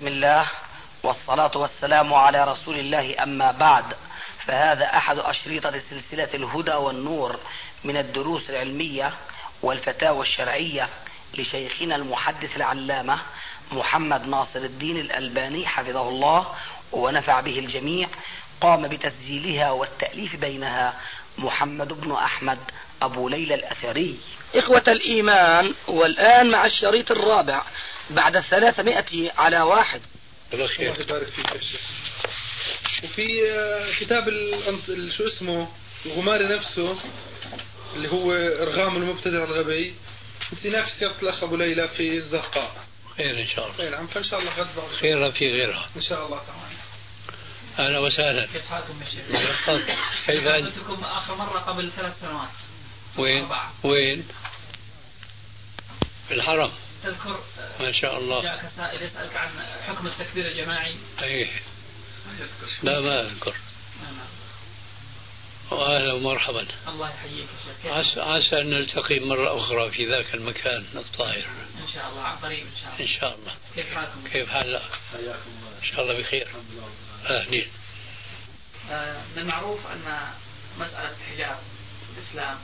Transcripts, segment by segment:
بسم الله والصلاة والسلام على رسول الله، أما بعد، فهذا أحد أشريطة سلسلة الهدى والنور من الدروس العلمية والفتاوى الشرعية لشيخنا المحدث العلامة محمد ناصر الدين الألباني حفظه الله ونفع به الجميع. قام بتسجيلها والتأليف بينها محمد بن أحمد أبو ليلى الأثري. إخوة الإيمان، والآن مع الشريط الرابع بعد 300 على 1. الله يبارك فيك يا شيخ. وفي كتاب شو اسمه الغماري نفسه اللي هو إرغام المبتدع الغبي، نفس سيرة الأخ أبو ليلى في الزرقاء. خير إن شاء الله. خير عم، فإن شاء الله غد بعد خير في غيرها إن شاء الله تعالى. أهلا وسهلا. كيف حالكم يا شيخ؟ كيف أنت؟ قابلتكم آخر مرة قبل 3 سنوات. وين؟ في الحرم. تذكر؟ ما شاء الله. جاءك سائل يسألك عن حكم التكبير الجماعي. أيه. لا ما أذكر. وأهلا ومرحبا. الله يحييك يا شيخ. عسى أن نلتقي مرة أخرى في ذاك المكان الطاهر. إن شاء الله عن قريب إن شاء الله. إن شاء الله. كيف حالكم؟ كيف حالك؟ إن شاء الله بخير. أهلين. من المعروف أن مسألة الحجاب في الإسلام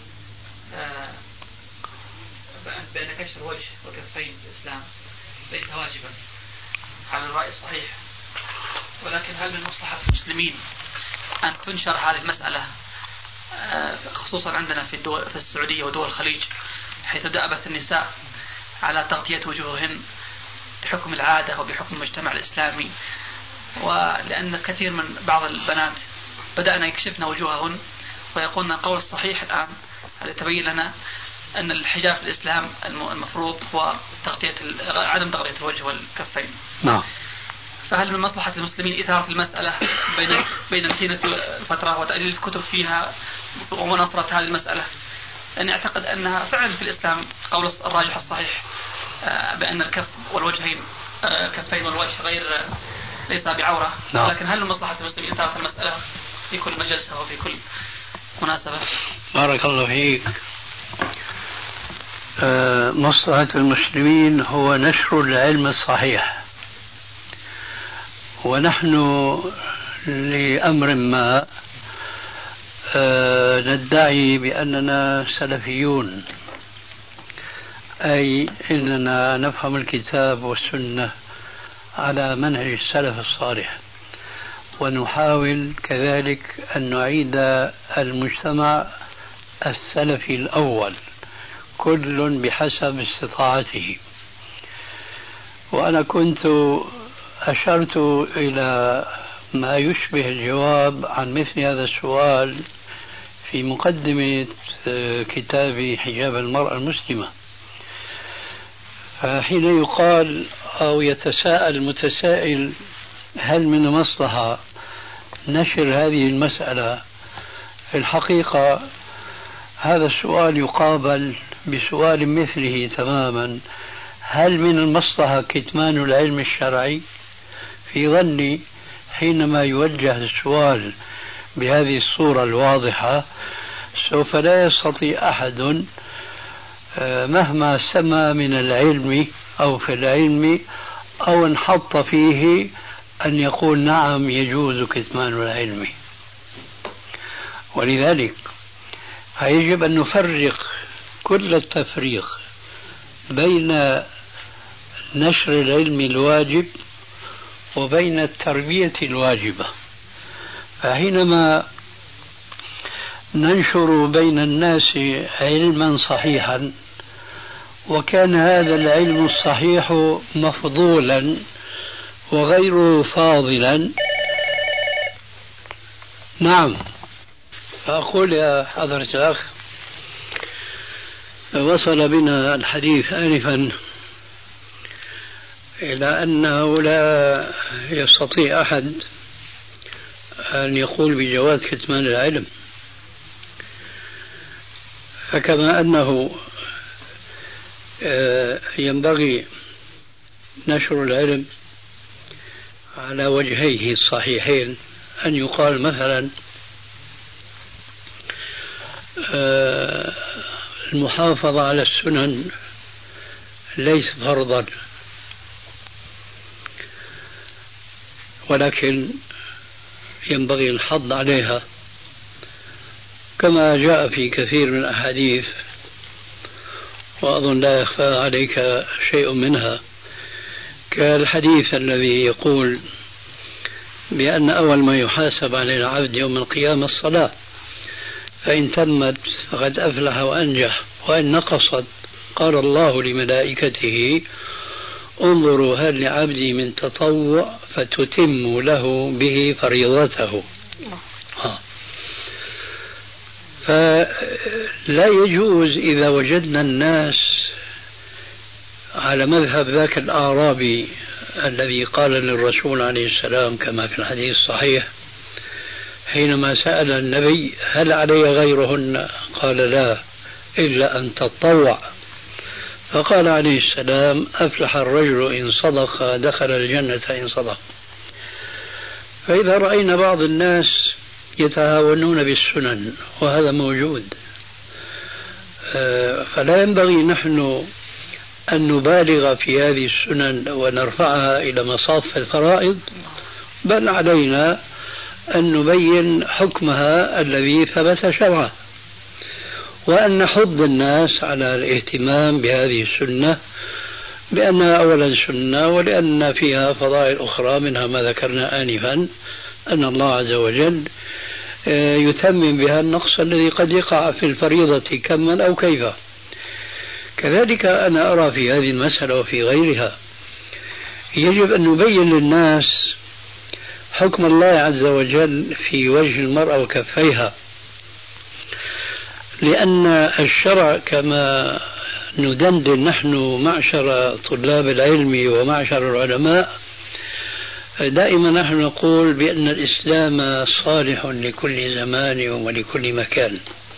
بين كشف الوجه والكفين في الإسلام ليس واجبا على الرأي الصحيح، ولكن هل من مصلحة المسلمين أن تنشر هذه المسألة خصوصا عندنا في السعودية ودول الخليج، حيث دأبت النساء على تغطية وجوههن بحكم العادة وبحكم المجتمع الإسلامي، ولأن كثير من بعض البنات بدأنا يكشفن وجوههن ويقولن القول الصحيح الآن الذي تبين لنا أن الحجاب في الإسلام المفروض هو عدم تغطية الوجه والكفين. نعم. فهل من مصلحة المسلمين إثارة المسألة بين نتيجة الفترة وتقليل الكتب فيها ومناصرة هذه المسألة؟ لأني أعتقد أنها فعلا في الإسلام قول الراجح الصحيح بأن الكف والوجهين كفين والوجه ليس بعورة. نعم. لكن هل من مصلحة المسلمين إثارة المسألة في كل مجلسة وفي كل مناسبة؟ بارك الله فيك. مصلحة المسلمين هو نشر العلم الصحيح، ونحن لأمر ما ندعي بأننا سلفيون، أي أننا نفهم الكتاب والسنة على منهج السلف الصالح، ونحاول كذلك أن نعيد المجتمع السلفي الأول كل بحسب استطاعته. وأنا كنت أشرت إلى ما يشبه الجواب عن مثل هذا السؤال في مقدمة كتاب حجاب المرأة المسلمة. فحين يقال أو يتساءل المتسائل هل من مصلحة نشر هذه المسألة، في الحقيقة هذا السؤال يقابل بسؤال مثله تماما: هل من المصلحة كتمان العلم الشرعي؟ في ظني حينما يوجه السؤال بهذه الصورة الواضحة سوف لا يستطيع أحد مهما سمى من العلم أو في العلم أو انحط فيه أن يقول نعم يجوز كتمان العلم. ولذلك فيجب أن نفرق كل التفريق بين نشر العلم الواجب وبين التربية الواجبة. فحينما ننشر بين الناس علما صحيحا وكان هذا العلم الصحيح مفضولا وغيره فاضلا، نعم، فأقول يا حضرة الأخ وصل بنا الحديث آنفا إلى أنه لا يستطيع أحد أن يقول بجواز كتمان العلم، فكما أنه ينبغي نشر العلم على وجهيه الصحيحين، أن يقال مثلا المحافظة على السنن ليس فرضا، ولكن ينبغي الحض عليها كما جاء في كثير من الأحاديث، وأظن لا يخفى عليك شيء منها، كالحديث الذي يقول بأن أول ما يحاسب عليه العبد يوم القيامة الصلاة، فإن تمت فقد أفلح وأنجح، وإن نقصت قال الله لملائكته انظروا هل لعبدي من تطوع فتتم له به فريضته. فلا يجوز إذا وجدنا الناس على مذهب ذاك الأعرابي الذي قال للرسول عليه السلام كما في الحديث الصحيح حينما سأل النبي هل علي غيرهن؟ قال لا إلا أن تطوع. فقال عليه السلام أفلح الرجل إن صدق دخل الجنة إن صدق. فإذا رأينا بعض الناس يتهاونون بالسنن وهذا موجود، فلا ينبغي نحن أن نبالغ في هذه السنن ونرفعها إلى مصاف الفرائض، بل علينا أن نبين حكمها الذي ثبت شرعا، وأن نحض الناس على الاهتمام بهذه السنة بأنها أولا سنة، ولأن فيها فضائل أخرى منها ما ذكرنا آنفا أن الله عز وجل يتمم بها النقص الذي قد يقع في الفريضة كما أو كيف. كذلك أنا أرى في هذه المسألة وفي غيرها يجب أن نبين للناس حكم الله عز وجل في وجه المرأة وكفيها، لأن الشرع كما ندندن نحن معشر طلاب العلم ومعشر العلماء دائما نحن نقول بأن الإسلام صالح لكل زمان ولكل مكان،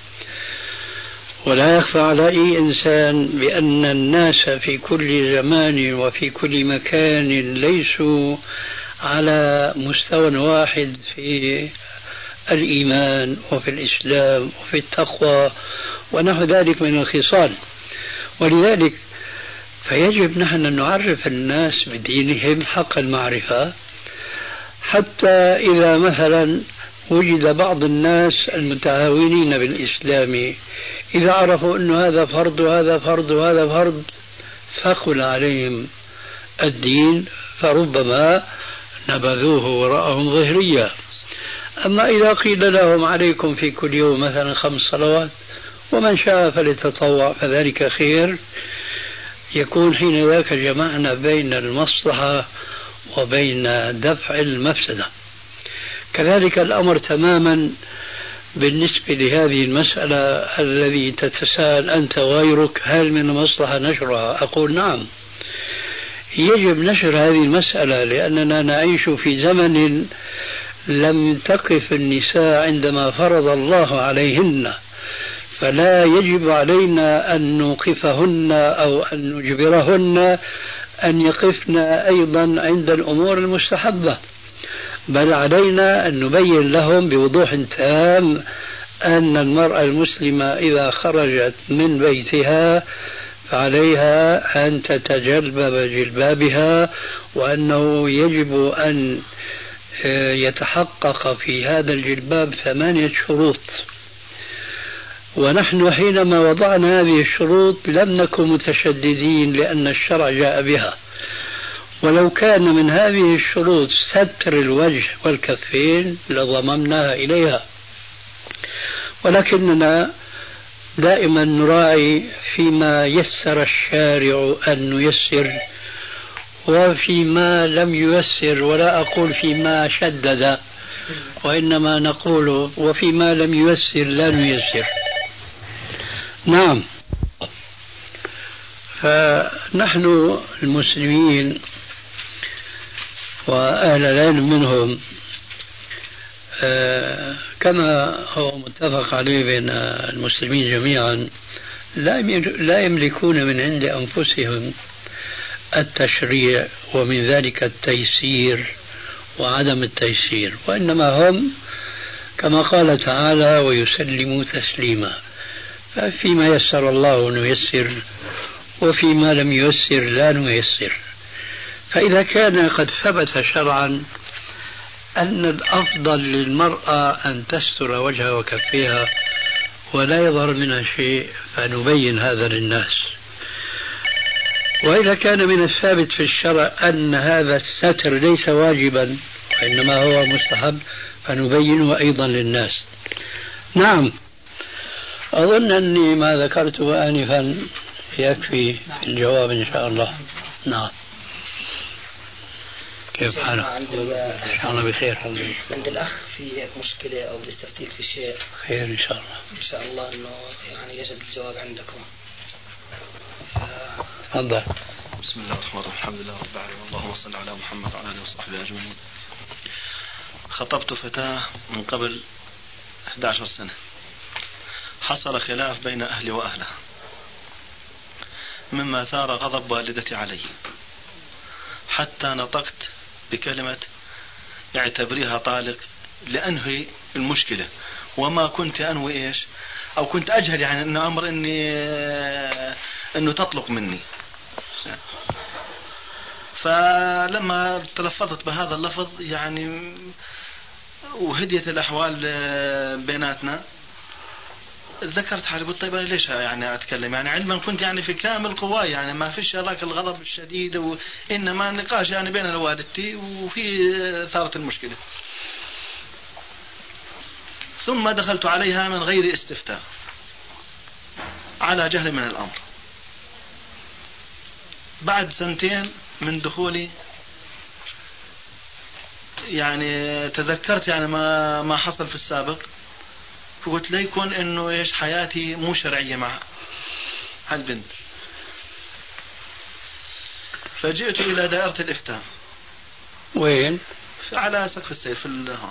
ولا يخفى على أي إنسان بأن الناس في كل زمان وفي كل مكان ليسوا على مستوى واحد في الإيمان وفي الإسلام وفي التقوى ونحو ذلك من الخصال. ولذلك فيجب نحن أن نعرف الناس بدينهم حق المعرفة، حتى إذا مثلا وجد بعض الناس المتهاونين بالإسلام إذا عرفوا أن هذا فرض وهذا فرض وهذا فرض ثقل عليهم الدين فربما نبذوه وراءهم ظهريا. أما إذا قيل لهم عليكم في كل يوم مثلا 5 صلوات ومن شاء فليتطوع فذلك خير، يكون حين ذاك جمعنا بين المصلحة وبين دفع المفسدة. كذلك الأمر تماما بالنسبة لهذه المسألة الذي تتساءل أنت وغيرك هل من المصلحة نشرها؟ أقول نعم، يجب نشر هذه المسألة، لأننا نعيش في زمن لم تقف النساء عندما فرض الله عليهن، فلا يجب علينا أن نوقفهن أو أن نجبرهن أن يقفن أيضا عند الأمور المستحبة، بل علينا أن نبين لهم بوضوح تام أن المرأة المسلمة إذا خرجت من بيتها فعليها أن تتجلبب جلبابها، وأنه يجب أن يتحقق في هذا الجلباب 8 شروط. ونحن حينما وضعنا هذه الشروط لم نكن متشددين لأن الشرع جاء بها، ولو كان من هذه الشروط ستر الوجه والكفين لضممناها إليها، ولكننا دائما نراعي فيما يسر الشارع أن نيسر وفيما لم ييسر، ولا أقول فيما شدد، وإنما نقول وفيما لم ييسر لا نيسر. نعم، فنحن المسلمين وأهل العلم منهم كما هو متفق عليه بين المسلمين جميعا لا يملكون من عند أنفسهم التشريع ومن ذلك التيسير وعدم التيسير، وإنما هم كما قال تعالى ويسلموا تسليما، ففيما يسر الله نيسر وفيما لم ييسر لا نيسر. فإذا كان قد ثبت شرعا أن الأفضل للمرأة أن تستر وجهها وكفيها ولا يظهر منها شيء، فنبين هذا للناس. وإذا كان من الثابت في الشرع أن هذا الستر ليس واجبا وإنما هو مستحب، فنبينه أيضا للناس. نعم، أظن أني ما ذكرته آنفا يكفي في الجواب إن شاء الله. نعم، كيف حالك؟ إن شاء الله بخير. عند الأخ في مشكلة أو بيستفتيك في شيء. خير إن شاء الله. إن شاء الله إنه يعني يجب الجواب عندكم. تفضل. بسم الله الرحمن الرحيم، الحمد لله رب العالمين، اللهم صل على محمد وعلى آله وصحبه أجمعين. خطبت فتاة من قبل 11 سنة، حصل خلاف بين أهلي وأهلها مما ثار غضب والدتي علي، حتى نطقت بكلمة اعتبريها طالق لأنهي المشكلة، وما كنت أنوي إيش أو كنت أجهل يعني أنه أمر أنه تطلق مني. فلما تلفظت بهذا اللفظ يعني وهديت الأحوال بيناتنا، ذكرت حالي قلت طيب أنا ليش يعني أتكلم، يعني علما كنت يعني في كامل قواي، يعني ما فيش ذاك الغضب الشديد، وإنما نقاش يعني بين والدتي وفي ثارت المشكلة. ثم دخلت عليها من غير استفتاء على جهل من الأمر. بعد 2 من دخولي يعني تذكرت يعني ما حصل في السابق، فقلت ليكن انه ايش حياتي مو شرعية مع هالبنت. فجئت الى دائرة الافتاء. وين؟ على سقف السيف في هون.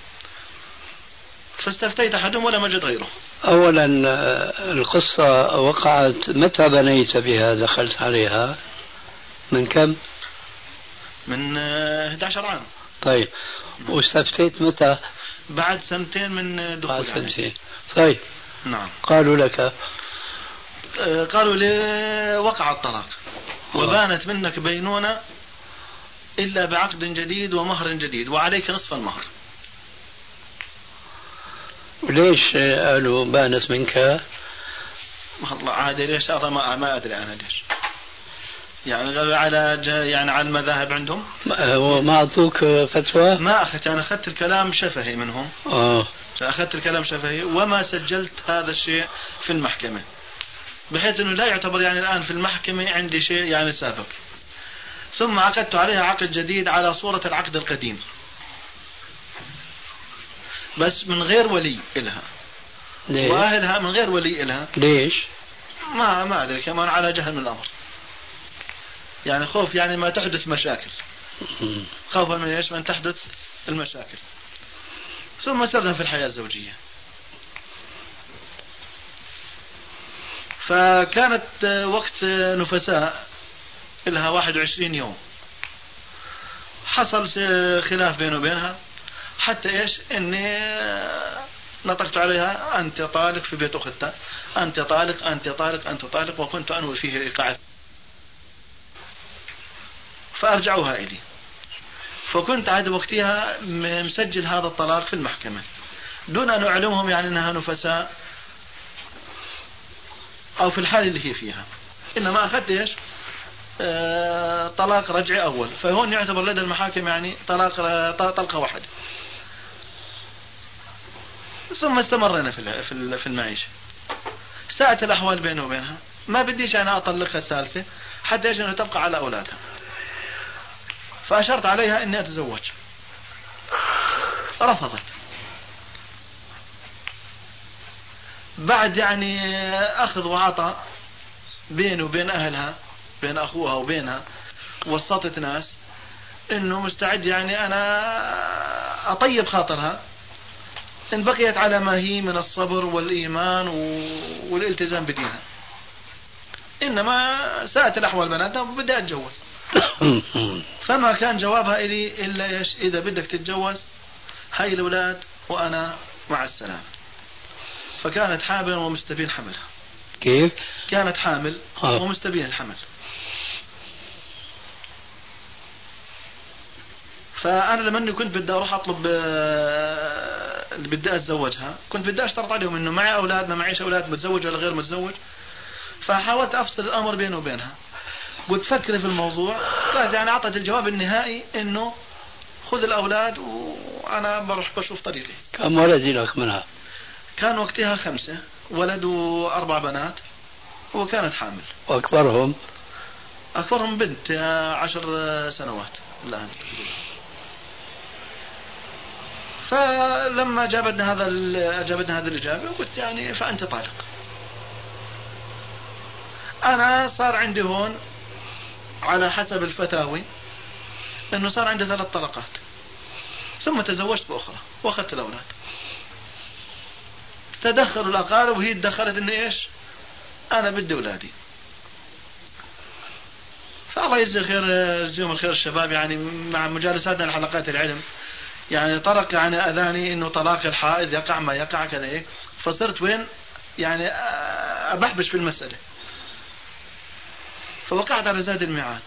فاستفتيت احدهم ولم اجد غيره. اولا القصة وقعت متى بنيت بها؟ دخلت عليها من كم؟ من 11 عام. طيب، واستفتيت متى؟ بعد 2 من دخول. بعد 2. طيب. نعم. قالوا لك؟ قالوا لي وقع الطلاق وبانت منك بينونة إلا بعقد جديد ومهر جديد وعليك نصف المهر. ليش قالوا بانت منك؟ والله عادي ليش هذا ما أدري أنا ليش، يعني قالوا على يعني على المذاهب عندهم. وما أعطوك فتوى؟ ما أخذت، أنا أخذت الكلام شفهي منهم. أخذت الكلام شفهي وما سجلت هذا الشيء في المحكمة، بحيث أنه لا يعتبر يعني الآن في المحكمة عندي شيء يعني سابق. ثم عقدت عليها عقد جديد على صورة العقد القديم، بس من غير ولي إلها. ليه؟ وأهلها من غير ولي إلها. ليش؟ ما أدري، كمان على جهل من الأمر، يعني خوف يعني ما تحدث مشاكل، خوفا من ايش؟ من تحدث المشاكل. ثم سرنا في الحياة الزوجية. فكانت وقت نفساء لها 21 يوم، حصل خلاف بينه وبينها، حتى ايش اني نطقت عليها أنت طالق في بيت أختها، أنت طالق أنت طالق أنت طالق، وكنت أنوي فيه إيقاع. فأرجعوها إلي، فكنت عاد وقتها مسجل هذا الطلاق في المحكمة دون أن أعلمهم يعني أنها نفساء أو في الحال اللي هي فيها، إنما أخذت إيش طلاق رجعي أول، فهون يعتبر لدى المحاكم يعني طلقة واحدة. ثم استمرنا في المعيشة، ساءت الأحوال بينه وبينها، ما بديش أنا أطلقها الثالثة حتى إيش أنه تبقى على أولادها. فأشرت عليها أني أتزوج، رفضت. بعد يعني أخذ وعطى بينه وبين أهلها، بين أخوها وبينها، وسطت ناس إنه مستعد يعني أنا أطيب خاطرها إن بقيت على ما هي من الصبر والإيمان والالتزام بدينها، إنما ساءت الأحوال بناتها وبدأ أتجوز. فما كان جوابها إلي إلا إيش؟ إذا بدك تتجوز هاي الأولاد وأنا مع السلامة. فكانت حامل ومستبين حملها. كيف؟ كانت حامل ومستبين الحمل. فأنا لما كنت بدي أروح أطلب اللي بدي أتزوجها، كنت بدي أشترط عليهم إنه معي أولاد ما معيش أولاد، متزوج ولا غير متزوج. فحاولت أفصل الأمر بينه وبينها، قلت فكري في الموضوع. قالت يعني أعطت الجواب النهائي إنه خذ الأولاد وأنا بروح بشوف طريقي. كم ولد لك منها؟ كان وقتها 5 ولد و4 بنات، وكانت حامل. وأكبرهم؟ أكبرهم بنت 10 سنوات الآن. فلما جابتنا هذا الإجابة قلت يعني فأنت طالق. أنا صار عندي هون على حسب الفتاوي أنه صار عندي 3 طلقات، ثم تزوجت بأخرى وأخذت الأولاد. تدخلوا الأقارب وهي تدخلت إنه إيش أنا بدي أولادي. فالله يجزي خير، يجزيهم الخير الشباب، يعني مع مجالساتنا لحلقات العلم يعني طرق يعني أذاني إنه طلاق الحائض يقع ما يقع كذا إيه. فصرت وين يعني أبحبش في المسألة، فوقعت على زاد الميعاد.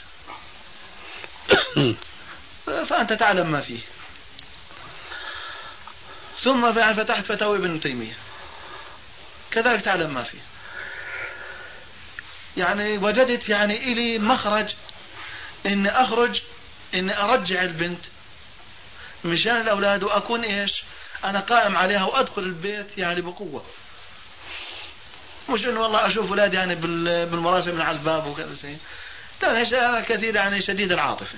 فأنت تعلم ما فيه. ثم فتحت فتاوي ابن تيمية كذلك تعلم ما فيه. يعني وجدت يعني إلي مخرج إني أخرج، إني أرجع البنت مشان الأولاد، وأكون إيش أنا قائم عليها وأدخل البيت يعني بقوة، مش إنه والله أشوف أولاد يعني بالمراسم من على الباب وكذا شيء. لا أنا كثير يعني شديد العاطفة.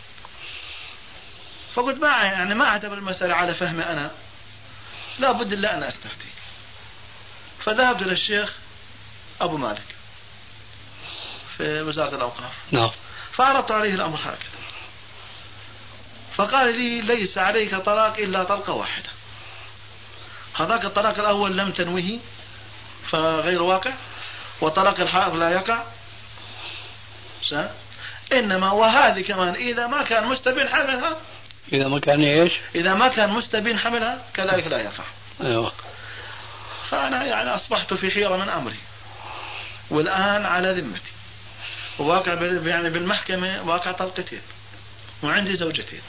فقلت ما أعتبر المسألة على فهمي أنا، لا بد إلا أن أستفتي. فذهبت للشيخ أبو مالك في وزارة الأوقاف. نعم. فعرضت عليه الأمر هكذا، فقال لي ليس عليك طلاق إلا طلقة واحدة. هذاك الطلاق الأول لم تنويه فغير واقع، وطلاق الحائض لا يقع، إنما وهذه كمان إذا ما كان مستبين حملها، إذا ما كان إيش؟ إذا ما كان مستبين حملها كذلك لا يقع. أيوة. فأنا يعني أصبحت في حيرة من أمري، والآن على ذمتي وواقع يعني بالمحكمة واقع طلقتين وعندي زوجتين.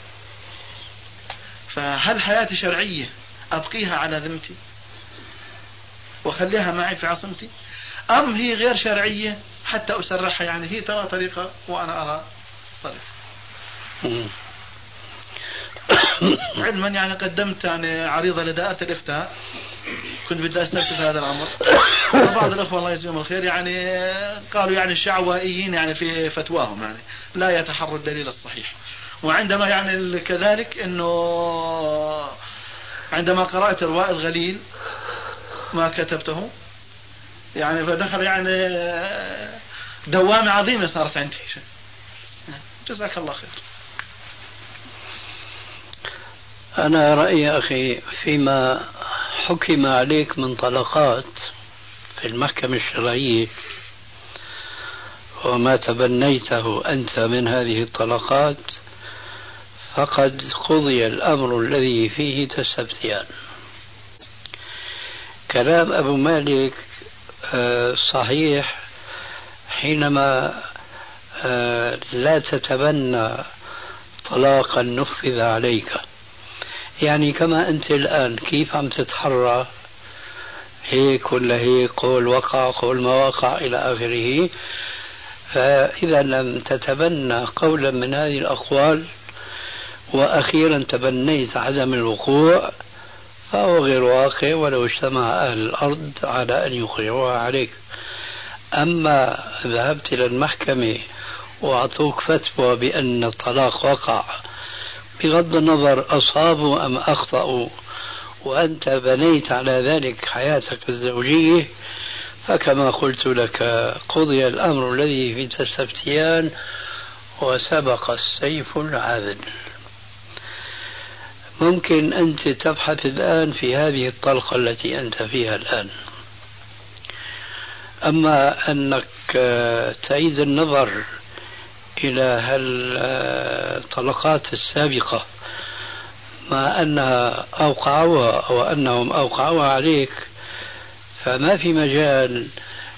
فهل حياتي شرعية أبقيها على ذمتي وخليها معي في عصمتي، أم هي غير شرعية حتى أسرحها؟ يعني هي ترى طريقة وأنا أرى طريقة. علما يعني قدمت يعني عريضة لدائرة الإفتاء، كنت بدي أستفتي في هذا الأمر. وبعض الأخوة الله يجزيهم الخير يعني قالوا يعني الشعوائيين يعني في فتواهم يعني لا يتحروا الدليل الصحيح. وعندما يعني كذلك إنه عندما قرأت رواء الغليل ما كتبته يعني فدخل يعني دوامة عظيمة صارت عندي. جزاك الله خير. أنا رأيي أخي فيما حكم عليك من طلقات في المحكمة الشرعية وما تبنيته أنت من هذه الطلقات، فقد قضي الأمر الذي فيه تستفتيان. كلام أبو مالك صحيح حينما لا تتبنى طلاقا نفذ عليك، يعني كما أنت الآن كيف عم تتحرى هيك ولا هيك، قول وقع قول ما وقع إلى آخره. فإذا لم تتبنى قولا من هذه الأقوال وأخيرا تبنيت عدم الوقوع فهو غير واقع ولو اجتمع أهل الأرض على أن يوقعوها عليك. أما ذهبت إلى المحكمة وأعطوك فتوى بأن الطلاق وقع بغض النظر أصابوا أم أخطأوا وأنت بنيت على ذلك حياتك الزوجية، فكما قلت لك قضي الأمر الذي في تستفتيان وسبق السيف العاذل. ممكن أنت تبحث الآن في هذه الطلقة التي أنت فيها الآن، أما أنك تعيد النظر إلى هالطلقات السابقة مع أنها أوقعوها أو أنهم أوقعوها عليك، فما في مجال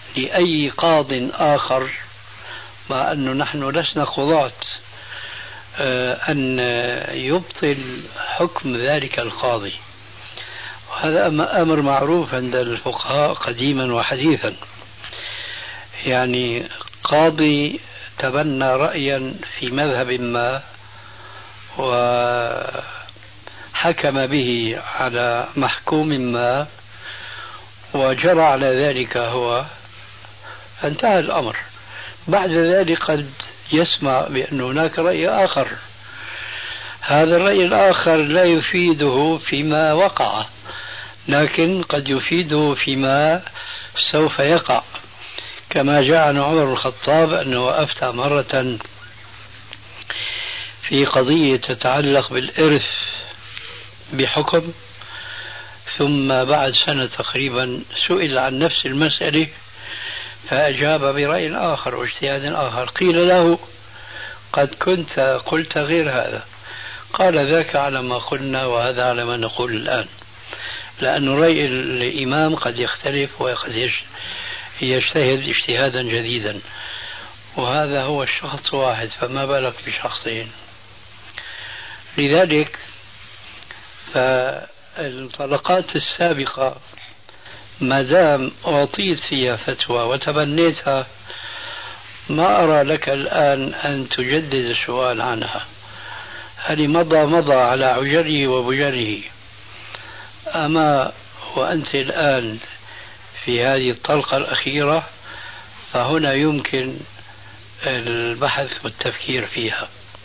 لأي قاض آخر، مع أنه نحن لسنا قضاة، أن يبطل حكم ذلك القاضي. وهذا أمر معروف عند الفقهاء قديما وحديثا. يعني قاضي تبنى رأيا في مذهب ما وحكم به على محكوم ما وجرى على ذلك هو، فانتهى الأمر. بعد ذلك قد يسمع بأن هناك رأي آخر، هذا الرأي الآخر لا يفيده فيما وقع، لكن قد يفيده فيما سوف يقع، كما جاء عن عمر بن الخطاب أنه أفتى مرة في قضية تتعلق بالإرث بحكم، ثم بعد سنة تقريبا سئل عن نفس المسألة فأجاب برأي آخر واجتهاد آخر. قيل له قد كنت قلت غير هذا، قال ذاك على ما قلنا وهذا على ما نقول الآن، لأن رأي الإمام قد يختلف وقد يجتهد اجتهادا جديدا، وهذا هو الشخص واحد فما بالك بشخصين. لذلك فالطلقات السابقة ما دام أعطيت فيها فتوى وتبنيتها ما أرى لك الآن أن تجدد السؤال عنها. هل مضى على عجره وبجره. أما وأنت الآن في هذه الطلقة الأخيرة فهنا يمكن البحث والتفكير فيها.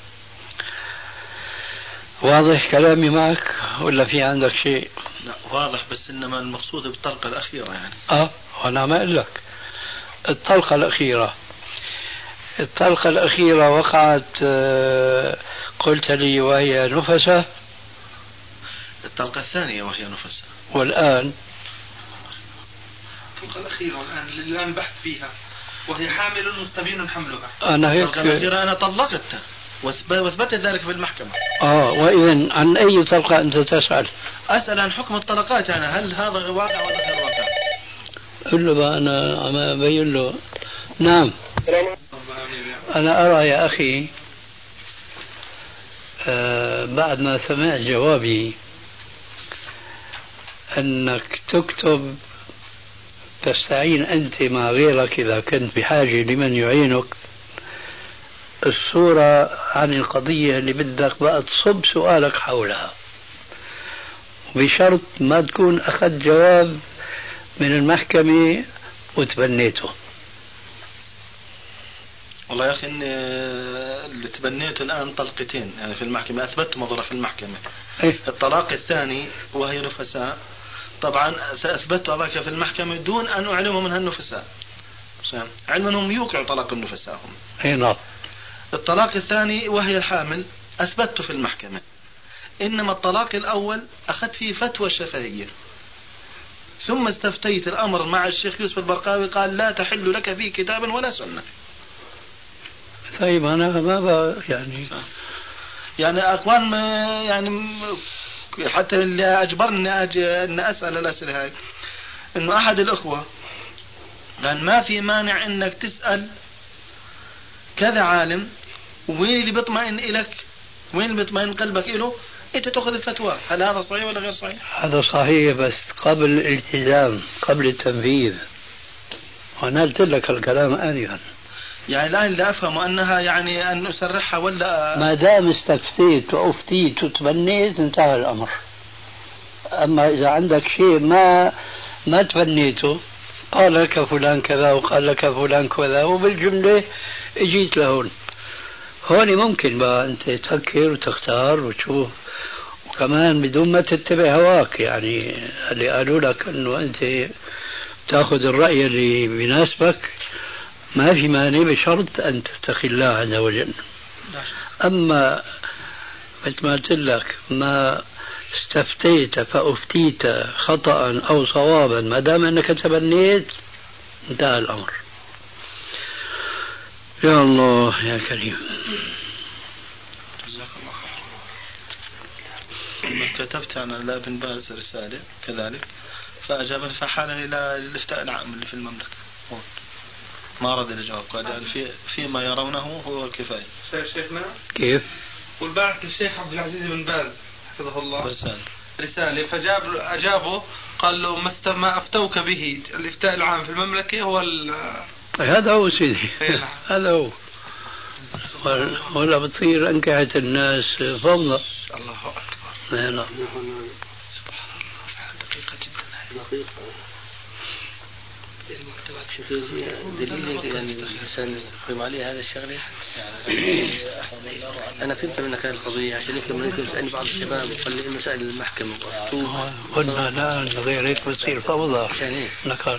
واضح كلامي معك ولا في عندك شيء؟ لا واضح، بس إنما المقصود بالطلقة الأخيرة يعني. وأنا ما أقول لك الطلقة الأخيرة وقعت قلت لي وهي نفسة. الطلقة الثانية وهي نفسة. والآن الطلقة الأخيرة الآن بحث فيها وهي حامل مستبين حملها. أنا هيك الطلقة الأخيرة أنا طلقتها وأثبتت ذلك في المحكمة. وإذن عن أي طلقة أنت تسأل؟ أسأل عن حكم الطلقات، يعني هل هذا واقع ولا غير واقع؟ قل له بقى أنا عم أبين له. نعم أنا أرى يا أخي بعد ما سمعت جوابي أنك تكتب تستعين أنت مع غيرك إذا كنت بحاجة لمن يعينك الصورة عن القضية اللي بدك بقى تصب سؤالك حولها، بشرط ما تكون أخذت جواب من المحكمة وتبنيته. والله يا أخي إن اللي تبنيته الآن طلقتين يعني في المحكمة، أثبت مضرة في المحكمة. الطلاق الثاني وهي نفساء طبعا أثبت ذلك في المحكمة دون أن أعلمهم منها النفساء، علما أنهم يوقعوا طلاق النفساء هم. نعم. الطلاق الثاني وهي الحامل أثبته في المحكمة، إنما الطلاق الأول أخذت فيه فتوى الشفهية، ثم استفتيت الأمر مع الشيخ يوسف البرقاوي قال لا تحل لك فيه كتابا ولا سنة. طيب أنا ما يعني أقوال يعني حتى اللي أجبرني أن أسأل الأسئلة هاي إنه أحد الأخوة قال ما في مانع إنك تسأل كذا عالم، وين اللي بيطمئن إلك وين اللي بيطمئن قلبك إله أنت تأخذ الفتوى. هل هذا صحيح ولا غير صحيح؟ هذا صحيح بس قبل الالتزام قبل التنفيذ، وأنا قلت لك الكلام آنفا. يعني الآن اللي أفهمه أنها يعني أن أسرحها ولا ما دام استفتيت وأفتيت وتبنيت انتهى الأمر. أما إذا عندك شيء ما تبنيته قال لك فلان كذا وقال لك فلان كذا وبالجملة اجيت لهون، هون ممكن بقى أنت تفكر وتختار وتشوف، وكمان بدون ما تتبع هواك. يعني اللي قالوا لك أنه أنت تأخذ الرأي اللي بيناسبك ما في مانع بشرط أن تتقي الله عز وجل. أما مثل ما قلت لك ما استفتيت فأفتيت خطأ أو صوابا ما دام أنك تبنيت انتهى الأمر. يا الله يا كريم. جزاك الله خير. كتبت أنا لابن باز رسالة كذلك فأجابني فحالني إلى الافتاء العام اللي في المملكة ما رد الجواب، قال يعني فيما يرونه هو الكفاية. شيخنا كيف؟ والبعث للشيخ عبد العزيز بن باز حفظه الله رسالة، أجابه قال له ما أفتوك به الإفتاء العام في المملكة هو هذا هو سيدي. هذا هو. ولا بتصير أنكحة الناس فضلا. الله أكبر. نعم. سبحان الله. دقيقة جدا. دليل يعني الإنسان يقيم عليه هذا الشغلة. أنا فهمت منك هذه القضية، عشان هيك لما يسألني بعض الشباب قال لي إنه سأل المحكمة قلنا لا غير هيك بتصير فوضى. عشان هيك نكر.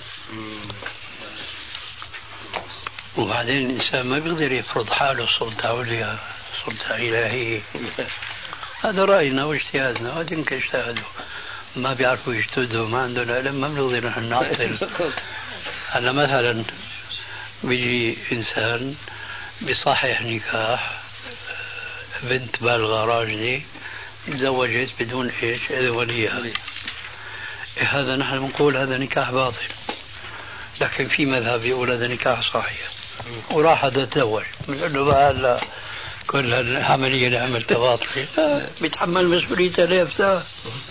وبعدين الإنسان ما بيقدر يفرض حاله سلطة عليا، سلطة إلهية. هذا رأينا واجتهادنا، وهذين كاجتهادوا ما بيعرفوا يجتهدوا، ما عندهم علم، ما بنقدر نحن نعطل. هلا مثلا بيجي إنسان بصحيح نكاح بنت بالغة راجلة تزوجت بدون إيش إذن وليها، هذا نحن بنقول هذا نكاح باطل، لكن في مذهب يقول هذا نكاح صحيح، وراح هذا تزوج بنقول له بقى هلا كل العملية اللي عملتها باطلة بيتحمل مسؤوليتها ليه فتاة.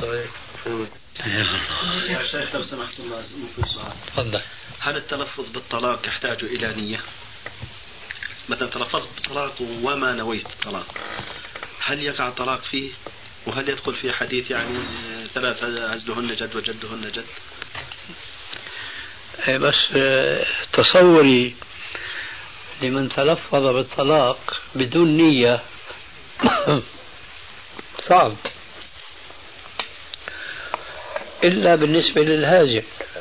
يا شيخ لو سمحت الله أسألك سؤال. تفضل. هل التلفظ بالطلاق يحتاج إلى نية؟ مثلا تلفظت بالطلاق وما نويت الطلاق، هل يقع طلاق فيه؟ وهل يدخل في حديث يعني 3 عزلهن جد وجدهن جد؟ بس تصوري لمن تلفظ بالطلاق بدون نية صعب، إلا بالنسبة للهاجر.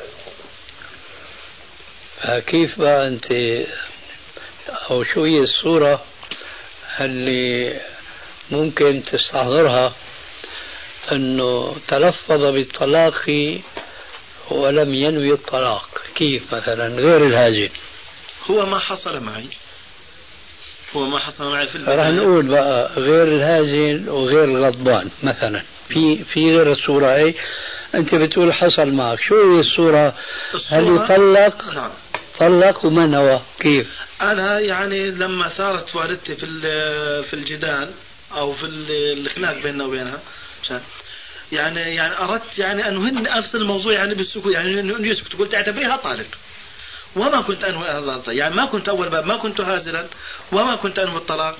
كيف بقى أنت أو شو هي الصورة اللي ممكن تستحضرها أنه تلفظ بالطلاق ولم ينوي الطلاق؟ كيف مثلا غير الهاجر؟ هو ما حصل معي في البداية. راح نقول بقى غير الهازل وغير الغضبان مثلا، في غير الصورة هي أنت بتقول حصل معك، شو هي الصورة؟ هل يطلق؟ نعم. طلق وما نوى، كيف؟ أنا يعني لما صارت والدتي في الجدال أو في الخناق بيننا وبينها، يعني أردت يعني أن أفصل الموضوع يعني بالسكوت، يعني أنه يسكت، قلت اعتبريها طالق، وما كنت أنوي هذا، يعني ما كنت أول باب، ما كنت هازلا، وما كنت أنوي الطلاق.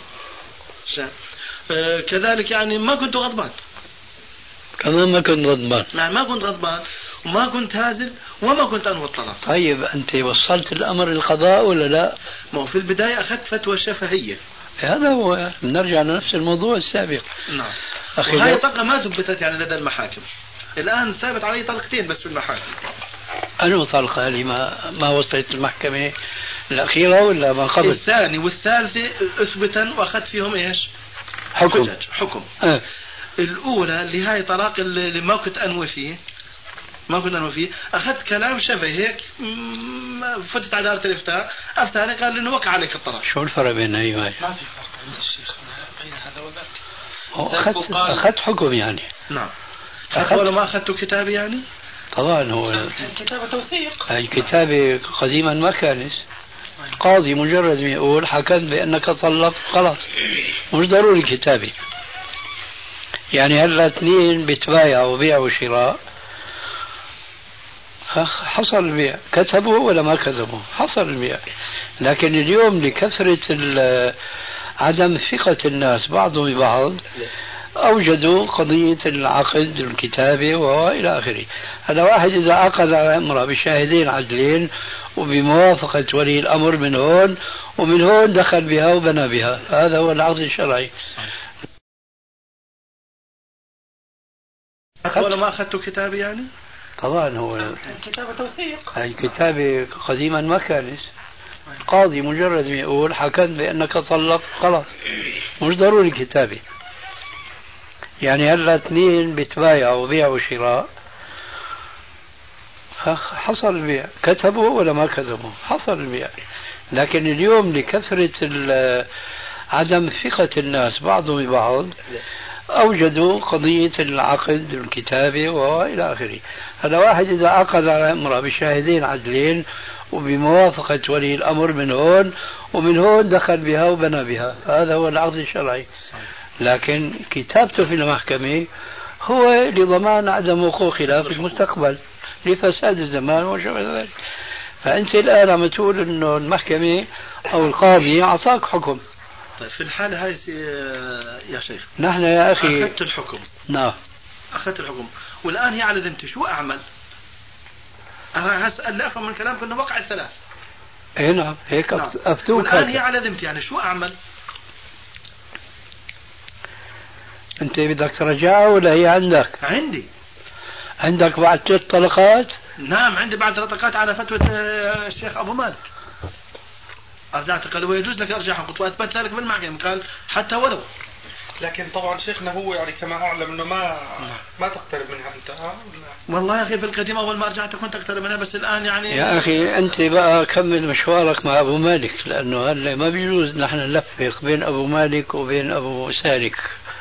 كذلك يعني ما كنت غضبان، كمان ما كنت غضبان، يعني ما كنت غضبان وما كنت هازل وما كنت أنوي الطلاق. طيب أنت وصلت الأمر للقضاء ولا لا؟ ما هو في البداية أخذت فتوى شفهية. هذا هو، نرجع لنفس الموضوع السابق. نعم. وهي طلقة ما ثبتت يعني لدى المحاكم، الآن ثابت علي طلقتين بس في المحاكم. أنه طلقة اللي ما وصلت المحكمة الأخيرة ولا ما قبل؟ الثاني والثالثة أثبتا وأخذت فيهم إيش؟ حكم. الأولى اللي هاي طلاق اللي ما كنت أنوي فيه، أخذت كلام شفهي هيك، فتت على دارة الإفتاء، أفتى لي قال إنه وقع عليك الطلاق. شو الفرق بين هاي وهاي؟ ما في فرق عند الشيخ بين هذا وذاك. أخذت حكم يعني. نعم. ولا ما أخذت كتابي يعني؟ طبعا هو كتابة توثيق. هاي كتابة قديما ما كانت، القاضي مجرد ما يقول حكمت بأنك طلق خلاص، مش ضروري كتابة. يعني هلا 2 بيتبايعوا بيع وشراء، حصل البيع، كتبوا ولا ما كتبوا حصل البيع. لكن اليوم لكثرة عدم ثقة الناس بعضهم ببعض أوجدوا قضية العقد الكتابة وإلى آخره. هذا واحد إذا عقد على امرأة بشاهدين عدلين وبموافقة ولي الأمر من هون ومن هون دخل بها وبنى بها، هذا هو العقد الشرعي. ولا ما أخذت كتابي يعني؟ طبعا هو كتابة توثيق. هاي كتابة قديما ما كانت، القاضي مجرد ما يقول حكمت بأنك طلق خلاص، مش ضروري كتابة. يعني هلا 2 بيتبايعوا بيع وشراء، حصل البيع، كتبوا ولا ما كتبوا حصل البيع. لكن اليوم لكثرة عدم ثقة الناس بعضهم ببعض أوجدوا قضية العقد الكتابة وإلى آخره. هذا واحد إذا عقد على امرأة بشاهدين عدلين وبموافقة ولي الأمر من هون ومن هون دخل بها وبنى بها، هذا هو العقد الشرعي. لكن كتابته في المحكمة هو لضمان عدم وقوع خلاف في المستقبل لفساد الزمان وشبه ذلك. فأنت الآن عم تقول إنه المحكمة أو القاضي أعطاك حكم. طيب في الحالة هاي يا شيخ نحن يا أخي أخذت الحكم. نعم أخذت الحكم والآن هي على ذمتي، شو أعمل؟ أنا اللي أفهم من كلامك إنه وقع الثلاث. إيه نعم هيك نعم. أفتوك. والآن هي على ذمتي، يعني شو أعمل؟ أنت بدك ترجعها ولا هي عندك؟ عندك بعد 3 طلقات؟ نعم عندي بعد 3 طلقات على فتوى الشيخ أبو مالك. أرجعت قال ويجوز لك أرجعها، قلت وأثبت لك بالمحكمة قال حتى ولو. لكن طبعا شيخنا هو يعني كما أعلم أنه ما تقترب منها أنت. والله يا أخي في القديم أول ما رجعت كنت أقترب منها، بس الآن يعني يا أخي أنت بقى كمل مشوارك مع أبو مالك، لأنه هلا ما بيجوز نحن نلفق بين أبو مالك وبين أبو سالك.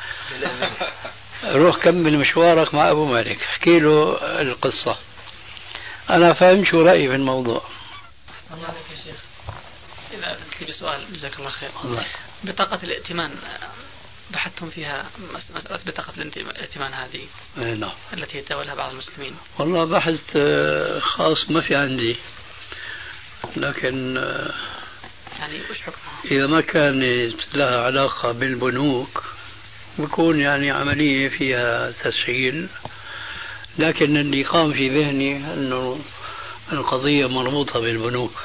روح كمل مشوارك مع أبو مالك، احكي له القصة. أنا فهمت شو رأيي في الموضوع. الله عليك يا شيخ. إذا أردت لي بسؤال جزاك الله خير. الله. بطاقة الائتمان بحثتم فيها مسألة بطاقة الائتمان هذه نعم. التي يتداولها بعض المسلمين. والله بحث خاص ما في عندي، لكن يعني وش حكمها؟ إذا ما كانت لها علاقة بالبنوك بكون يعني عملية فيها تسهيل، لكن اللي قام في ذهني أنه القضية مربوطة بالبنوك.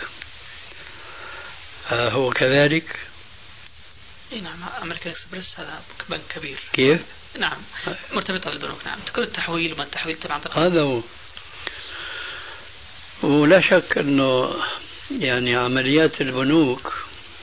هو كذلك؟ اي نعم، امريكان اكسبرس هذا بنك كبير. كيف؟ نعم مرتبطة بالبنوك. نعم تكون التحويل وما التحويل طبعا هذا هو. ولا شك أنه يعني عمليات البنوك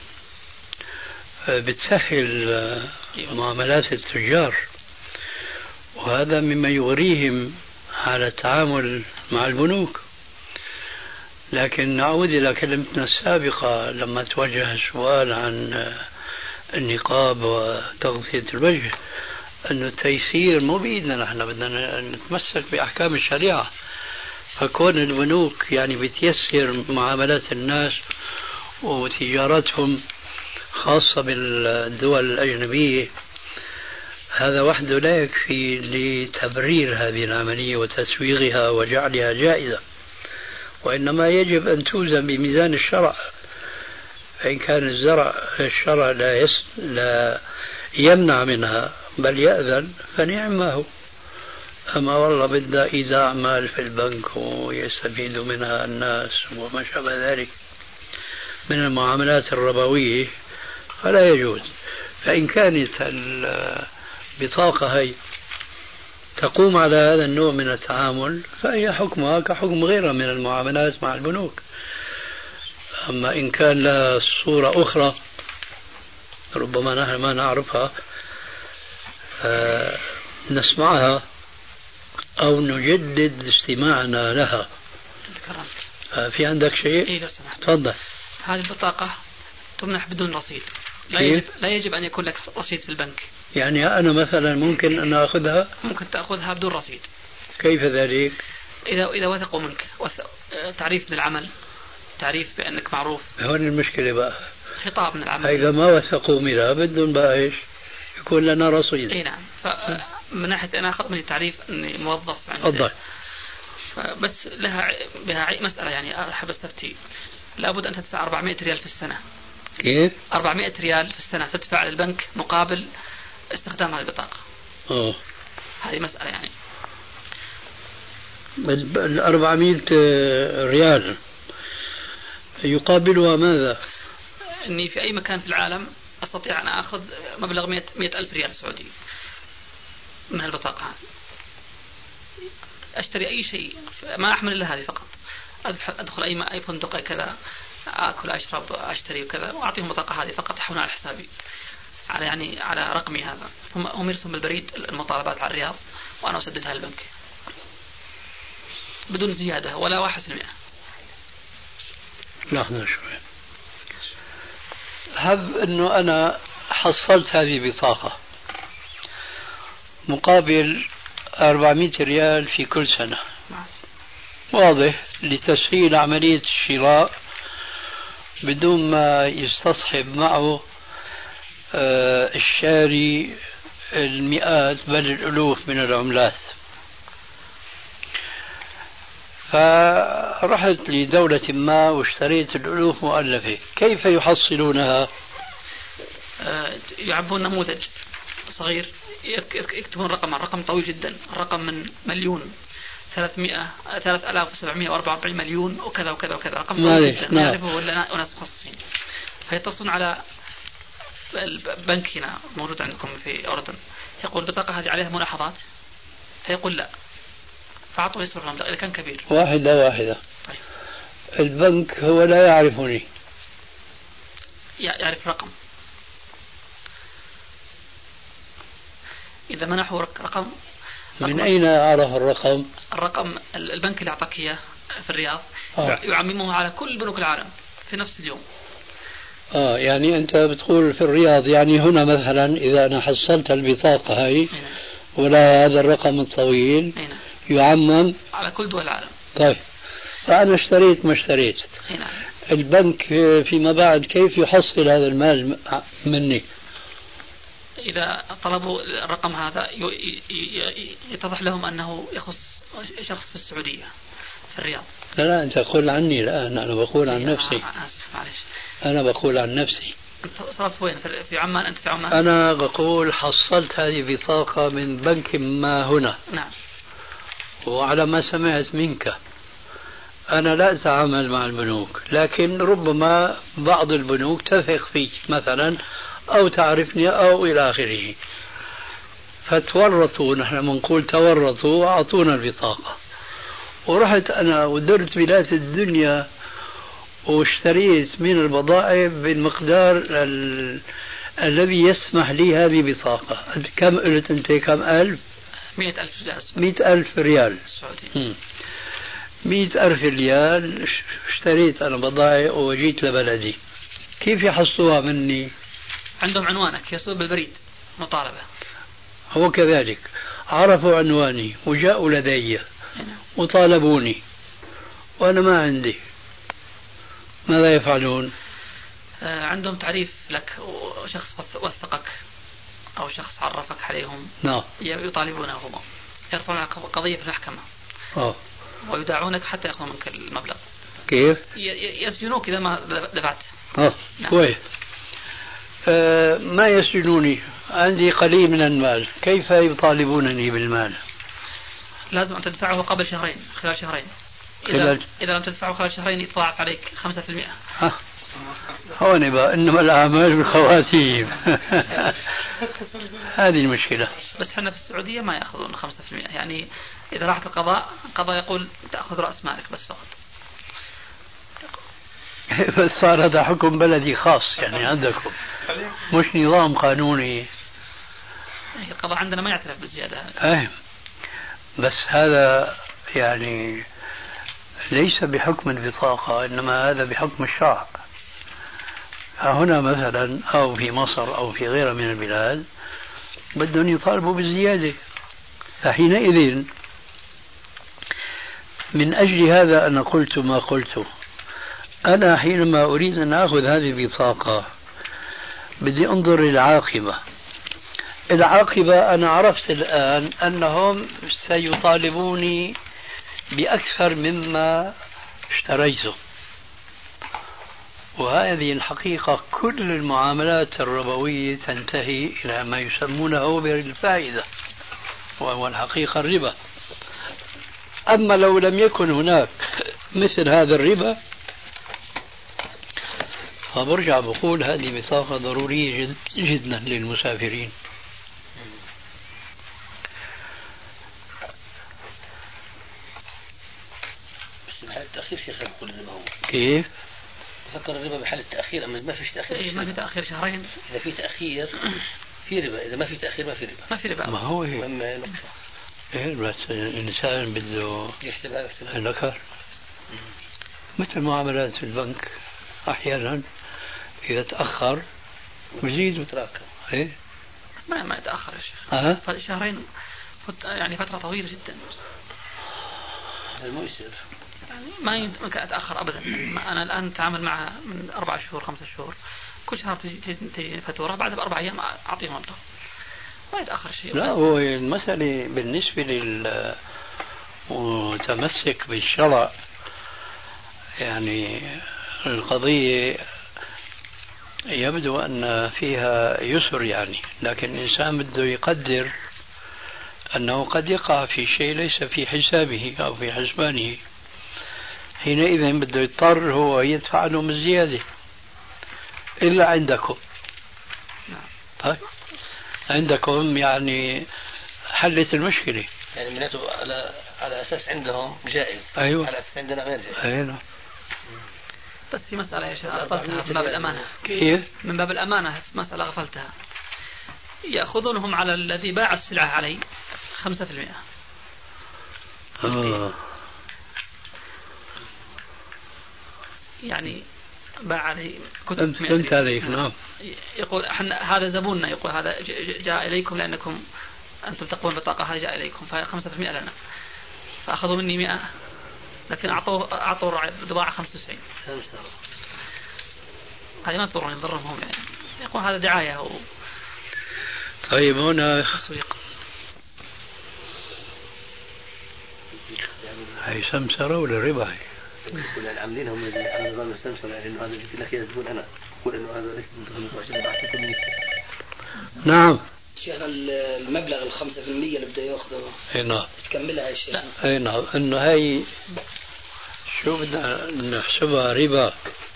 بتسهل معاملات التجار، وهذا مما يغريهم على التعامل مع البنوك. لكن نعود إلى كلمتنا السابقة لما توجه السؤال عن النقاب وتغطية الوجه، أن التيسير مو بإيدنا، نحن بدنا نتمسك بأحكام الشريعة. فكون البنوك يعني بتيسر معاملات الناس وتجارتهم خاصة بالدول الأجنبية، هذا وحده لا يكفي لتبرير هذه العملية وتسويغها وجعلها جائزة، وإنما يجب أن توزن بميزان الشرع. فإن كان الشرع لا يمنع منها بل يأذن فنعم ما هو. أما والله بدها إيداع مال في البنك ويستفيد منها الناس وما شابه ذلك من المعاملات الربوية فلا يجوز. فإن كانت البطاقة هي تقوم على هذا النوع من التعامل فهي حكمها كحكم غيرها من المعاملات مع البنوك. أما إن كان لها صورة أخرى ربما نحن ما نعرفها نسمعها أو نجدد استماعنا لها. في عندك شيء؟ إيه لو سمحت. تفضل. هذه البطاقة تمنح بدون رصيد. لا يجب أن يكون لك رصيد في البنك. يعني أنا مثلا ممكن أن أخذها؟ ممكن تأخذها بدون رصيد. كيف ذلك؟ إذا وثقوا منك تعريف من العمل، تعريف بأنك معروف. هون المشكلة بقى خطاب من العمل. إذا ما وثقوا منها بدهم بقى إيش؟ يكون لنا رصيد. إيه نعم. فمن ناحية أنا أخذ مني تعريف أني موظف عند. تفضل. بس بها مسألة يعني أحب أستفتي. لابد أن تدفع 400 ريال في السنة. كيف؟ 400 ريال في السنة تدفع للبنك مقابل استخدام هذه البطاقة. هذه مسألة يعني. 400 ريال يقابلها ماذا؟ أني في أي مكان في العالم أستطيع أن أخذ مبلغ 100,000 ريال سعودي من البطاقة هذه. أشتري أي شيء ما أحمل إلا هذه فقط. أدخل أي فندق أي كذا، أكل أشرب أشتري وكذا، وأعطيهم البطاقة هذه فقط يحولون على حسابي على رقمي هذا. هم يرسلون بالبريد المطالبات على الرياض وأنا أسددها للبنك بدون زيادة ولا 1%. لحظة شوي. هب أنه أنا حصلت هذه بطاقة مقابل 400 ريال في كل سنة. واضح لتسهيل عملية الشراء بدون ما يستصحب معه الشاري المئات بل الألوف من العملات. فرحت لدولة ما واشتريت الألوف مؤلفة، كيف يحصلونها؟ يعبون نموذج صغير، يكتبون رقم طويل جدا، الرقم من مليون 3744 مليون وكذا وكذا وكذا، رقم طويل جدا ما يعرفه إلا أناس مخصصين. فيتصلون على البنك هنا موجود عندكم في أردن، يقول البطاقة هذه عليها ملاحظات، فيقول لا، فأعطوا يصرف المبلغ إذا كان كبير. واحدة. طيب. البنك هو لا يعرفني، يعرف رقم. إذا منحوا رقم من أين عرف الرقم؟ الرقم البنك اللي أعطاك إياه في الرياض يعممه على كل بنوك العالم في نفس اليوم. يعني أنت بتقول في الرياض، يعني هنا مثلا إذا أنا حصلت البطاقة هاي ولا هذا الرقم الطويل يعمم على كل دول العالم. طيب، فأنا اشتريت ما اشتريت، البنك فيما بعد كيف يحصل هذا المال مني؟ إذا طلبوا الرقم هذا يتضح لهم أنه يخص شخص في السعودية في الرياض. لا أنت قول عني الآن، أنا بقول عن نفسي. آسف معلش. أنا بقول عن نفسي. أنت صرفت وين؟ في عمان؟ أنت في عمان؟ أنا بقول حصلت هذه بطاقة من بنك ما هنا. نعم. وعلى ما سمعت منك أنا لا أتعامل مع البنوك، لكن ربما بعض البنوك تثق فيك مثلا أو تعرفني أو إلى آخره، فتورطوا، نحن بنقول تورطوا وأعطونا البطاقة، ورحت أنا ودرت بلاد الدنيا واشتريت من البضائع بالمقدار الذي يسمح لي هذه بطاقة. كم قلت أنت؟ كم ألف؟ 100,000 جاز. 100,000 ريال سعودي. 100,000 ريال اشتريت أنا بضائع وجيت لبلدي، كيف يحصلوها مني؟ عندهم عنوانك يصل بالبريد مطالبة. هو كذلك عرفوا عنواني وجاءوا لدي وطالبوني وأنا ما عندي، ماذا يفعلون؟ عندهم تعريف لك، شخص وثقك أو شخص عرفك عليهم. نعم. يطالبونه هم، يرفعون لك قضية في المحكمة. ويداعونك حتى يأخذوا منك المبلغ. كيف؟ يسجنوك إذا ما دفعت. نعم. كويس. ما يسجنوني، عندي قليل من المال، كيف يطالبونني بالمال؟ لازم أن تدفعه قبل شهرين، خلال شهرين. إذا لم تدفعه خلال شهرين يتضاعف عليك 5%. هون بقى إنما الأعمال بالخواتيم. هذه المشكلة. بس احنا في السعودية ما يأخذون 5%، يعني إذا راحت القضاء يقول تأخذ رأس مالك بس فقط. بس صار هذا حكم بلدي خاص يعني عندكم، مش نظام قانوني. القضاء عندنا ما يعترف بالزيادة. بس هذا يعني ليس بحكم البطاقة، إنما هذا بحكم الشرع. هنا مثلا أو في مصر أو في غيرها من البلاد بدهم يطالبوا بالزيادة، فحينئذ من أجل هذا أنا قلت ما قلته. أنا حينما أريد أن أخذ هذه البطاقة بدي أنظر العاقبة أنا عرفت الآن أنهم سيطالبوني بأكثر مما اشتريته، وهذه الحقيقة كل المعاملات الربوية تنتهي إلى ما يسمونه بالفائدة، وهو الحقيقة الربا. أما لو لم يكن هناك مثل هذا الربا فبرجع بقول هذه بطاقة ضرورية جدا للمسافرين. بس بحال التأخير شيخ يقول الربا هو كيف؟ فكر الربا بحال التأخير، أما ما فيش تأخير. ما في تأخير شهرين. إذا في تأخير في ربا، إذا ما في تأخير ما في ربا. ما هو هيك. بس الإنسان بده ذكر مثل معاملات في البنك أحيانا إذا تأخر يزيد وتراكم. بس ما يتأخر يا شيخ. شهرين يعني فترة طويلة جدا. المؤسر يعني ما يمكن أتأخر أبدا. أنا الآن أتعامل مع من 4 شهور 5 شهور، كل شهر تجي فاتورة، بعد ب4 أيام أعطيهم مبلغ. ما يتأخر شيء. لا، هو المسألة بالنسبة للمتمسك بالشرع، يعني القضية يبدو أن فيها يسر يعني، لكن الإنسان بده يقدر أنه قد يقع في شيء ليس في حسابه أو في حسبانه، حينئذ بده يضطر هو يدفع لهم الزيادة إلا عندكم. طيب عندكم يعني حلت المشكلة، يعني مناته على أساس عندهم جائز. أيوة. على أساس عندنا غير جائز. أيوة. بس في مسألة يا شيخ غفلتها من باب الأمانة. كيف؟ من باب الأمانة في مسألة غفلتها. يأخذونهم على الذي باع السلعة عليه 5%. يعني باع عليه كتب. فهمت عليك. نعم. يقول هذا زبوننا، يقول هذا جاء إليكم لأنكم أنتم تقوون بطاقة، هذا جاء إليكم ف5% لنا، فأخذوا مني 100 لكن أعطوا بضاعة 95. هذه ما تضرهم هم يعني، يقول هذا دعاية طيب هنا تسويق. هي سمسرة ولا ربا؟ يقول العاملين هم اللي على نظام السمسرة، لأنه هذا يقول لك يزبون أنا، يقول إنه هذا ليس عشان بعثكم منك. نعم. شيخ المبلغ 5% اللي بده ياخذه. اي نعم. تكملها يا شيخ. اي نعم، انه هي شو بدنا نحسبها، ربا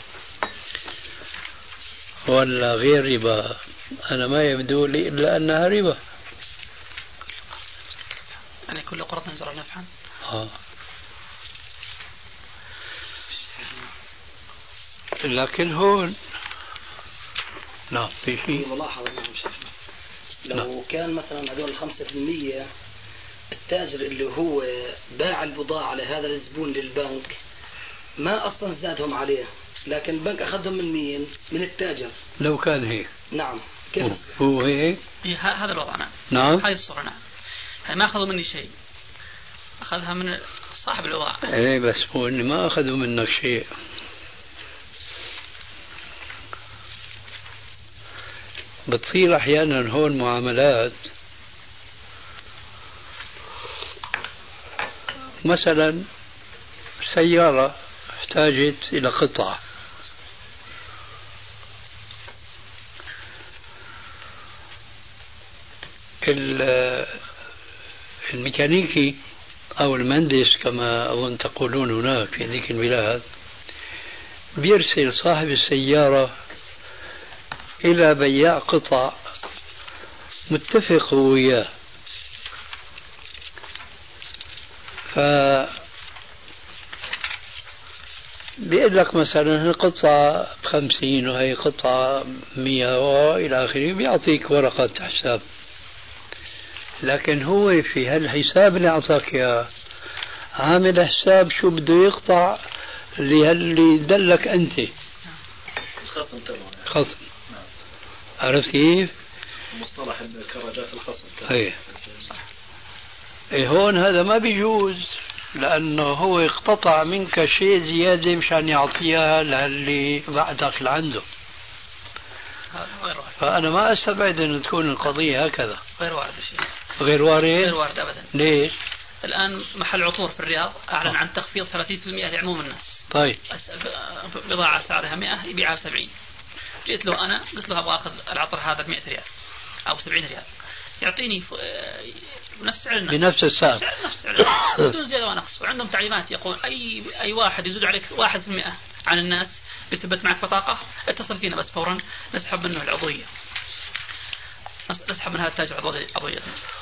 ولا غير ربا؟ انا ما يبدو لي الا انها ربا. يعني كل قرض ينزل نفعا. لكن هون نعم في شيء ملاحظة. لو كان مثلا هذول 5% التاجر اللي هو باع البضاعة لهذا الزبون للبنك ما أصلا زادهم عليه، لكن البنك أخذهم من مين؟ من التاجر. لو كان هيك. نعم. كيف هو هيك؟ هذا الوضع. نعم. نعم. هاي الصورة. نعم. يعني ما أخذوا مني شيء، أخذها من صاحب الوضع. ايه بس هو إني ما أخذوا منك شيء. بتصير أحيانا هون معاملات، مثلا سيارة احتاجت إلى قطعة، الميكانيكي أو المهندس كما أظن تقولون هناك في ذيك البلاد بيرسل صاحب السيارة إلى بياع قطع متفق هو وياه، بيقول لك مثلا القطعة ب50 وهي قطعة 100 وإلى آخره، بيعطيك ورقة حساب، لكن هو في هالحساب اللي أعطاك إياه عامل حساب شو بده يقطع اللي دلك أنت. الخصم تبعه. خصم. عرفت كيف؟ مصطلح الكراجات الخصم. ايه ايه هون هذا ما بيجوز، لأنه هو اقتطع منك شيء زيادة مشان يعطيها للي بعدك لعنده. فأنا ما أستبعد أن تكون القضية هكذا. غير وارد الشيء. غير وارد؟ غير وارد أبدا. ليش؟ الآن محل عطور في الرياض أعلن عن تخفيض 30% لعموم الناس. طيب. بضاعة سعرها 100 يبيعها ب70. جئت له أنا قلت له أبغى أخذ العطر هذا ب100 ريال أو 70 ريال، يعطيني نفس سعر الناس. بنفس السعر. نفس سعر بدون زيادة ونقص. وعندهم تعليمات يقول أي واحد يزود عليك 1% عن الناس بيثبت معك بطاقة اتصل فينا بس فورا نسحب منه العضوية، نسحب من هذا التاجر عضوية.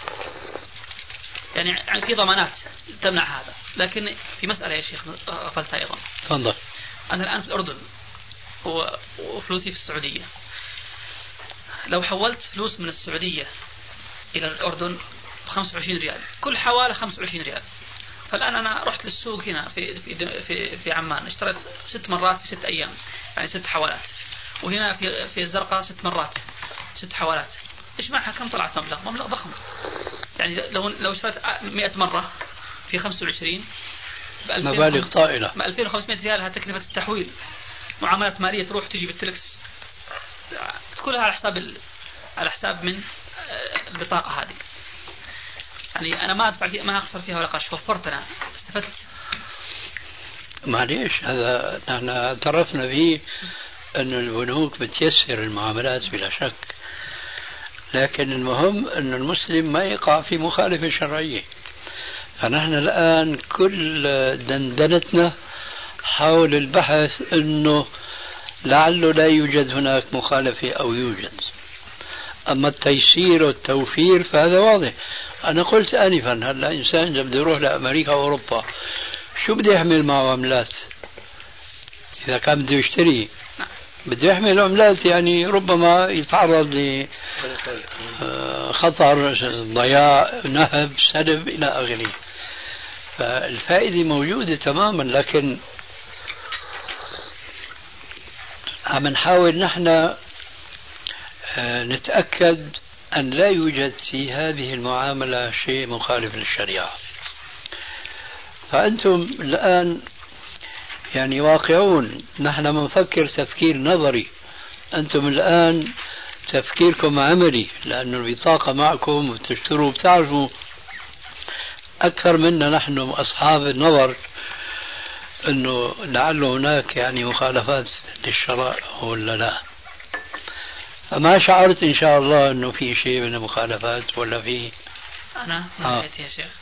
يعني في ضمانات تمنع هذا. لكن في مسألة يا شيخ غفلتها أيضا. تفضل. أنا الآن في الأردن وفلوسي في السعودية، لو حولت فلوس من السعودية إلى الأردن ب25 ريال، كل حوالة 25 ريال. فالآن أنا رحت للسوق هنا في عمان، اشتريت 6 مرات في 6 أيام، يعني 6 حوالات. وهنا في الزرقاء 6 مرات 6 حوالات. إيش معها؟ كم طلعت مبلغ ضخم. يعني لو اشتريت 100 مرة في 25 مبالغ طائلة. 2500 ريال هذه تكلفة التحويل. معاملات مالية تروح تجي بالتلكس كلها على حساب من البطاقة هذه، يعني أنا ما أدفع فيها، ما أخسر فيها ولا قرش، وفرت أنا، استفدت. معليش، هذا نحن اعترفنا فيه أن البنوك بتيسر المعاملات بلا شك، لكن المهم أن المسلم ما يقع في مخالفة شرعية. فنحن الآن كل دندنتنا حول البحث أنه لعله لا يوجد هناك مخالفة أو يوجد. أما التيسير والتوفير فهذا واضح. أنا قلت آنفا هلا إنسان إذا بده يروح لأمريكا أو أوروبا شو بده يحمل معه عملات؟ إذا كان بده يشتري بده يحمل عملات، يعني ربما يتعرض لخطر ضياع، نهب، سلب إلى آخره. فالفائدة موجودة تماما، لكن عم نحاول نحن نتأكد أن لا يوجد في هذه المعاملة شيء مخالف للشريعة. فأنتم الآن يعني واقعون، نحن بنفكر تفكير نظري، أنتم الآن تفكيركم عملي، لأن البطاقة معكم وتشتروا بتعرفوا أكثر منا نحن أصحاب النظر أنه لعل هناك يعني مخالفات للشرائع ولا لا. فما شعرت إن شاء الله أنه في شيء من المخالفات ولا في. أنا نهاية يا شيخ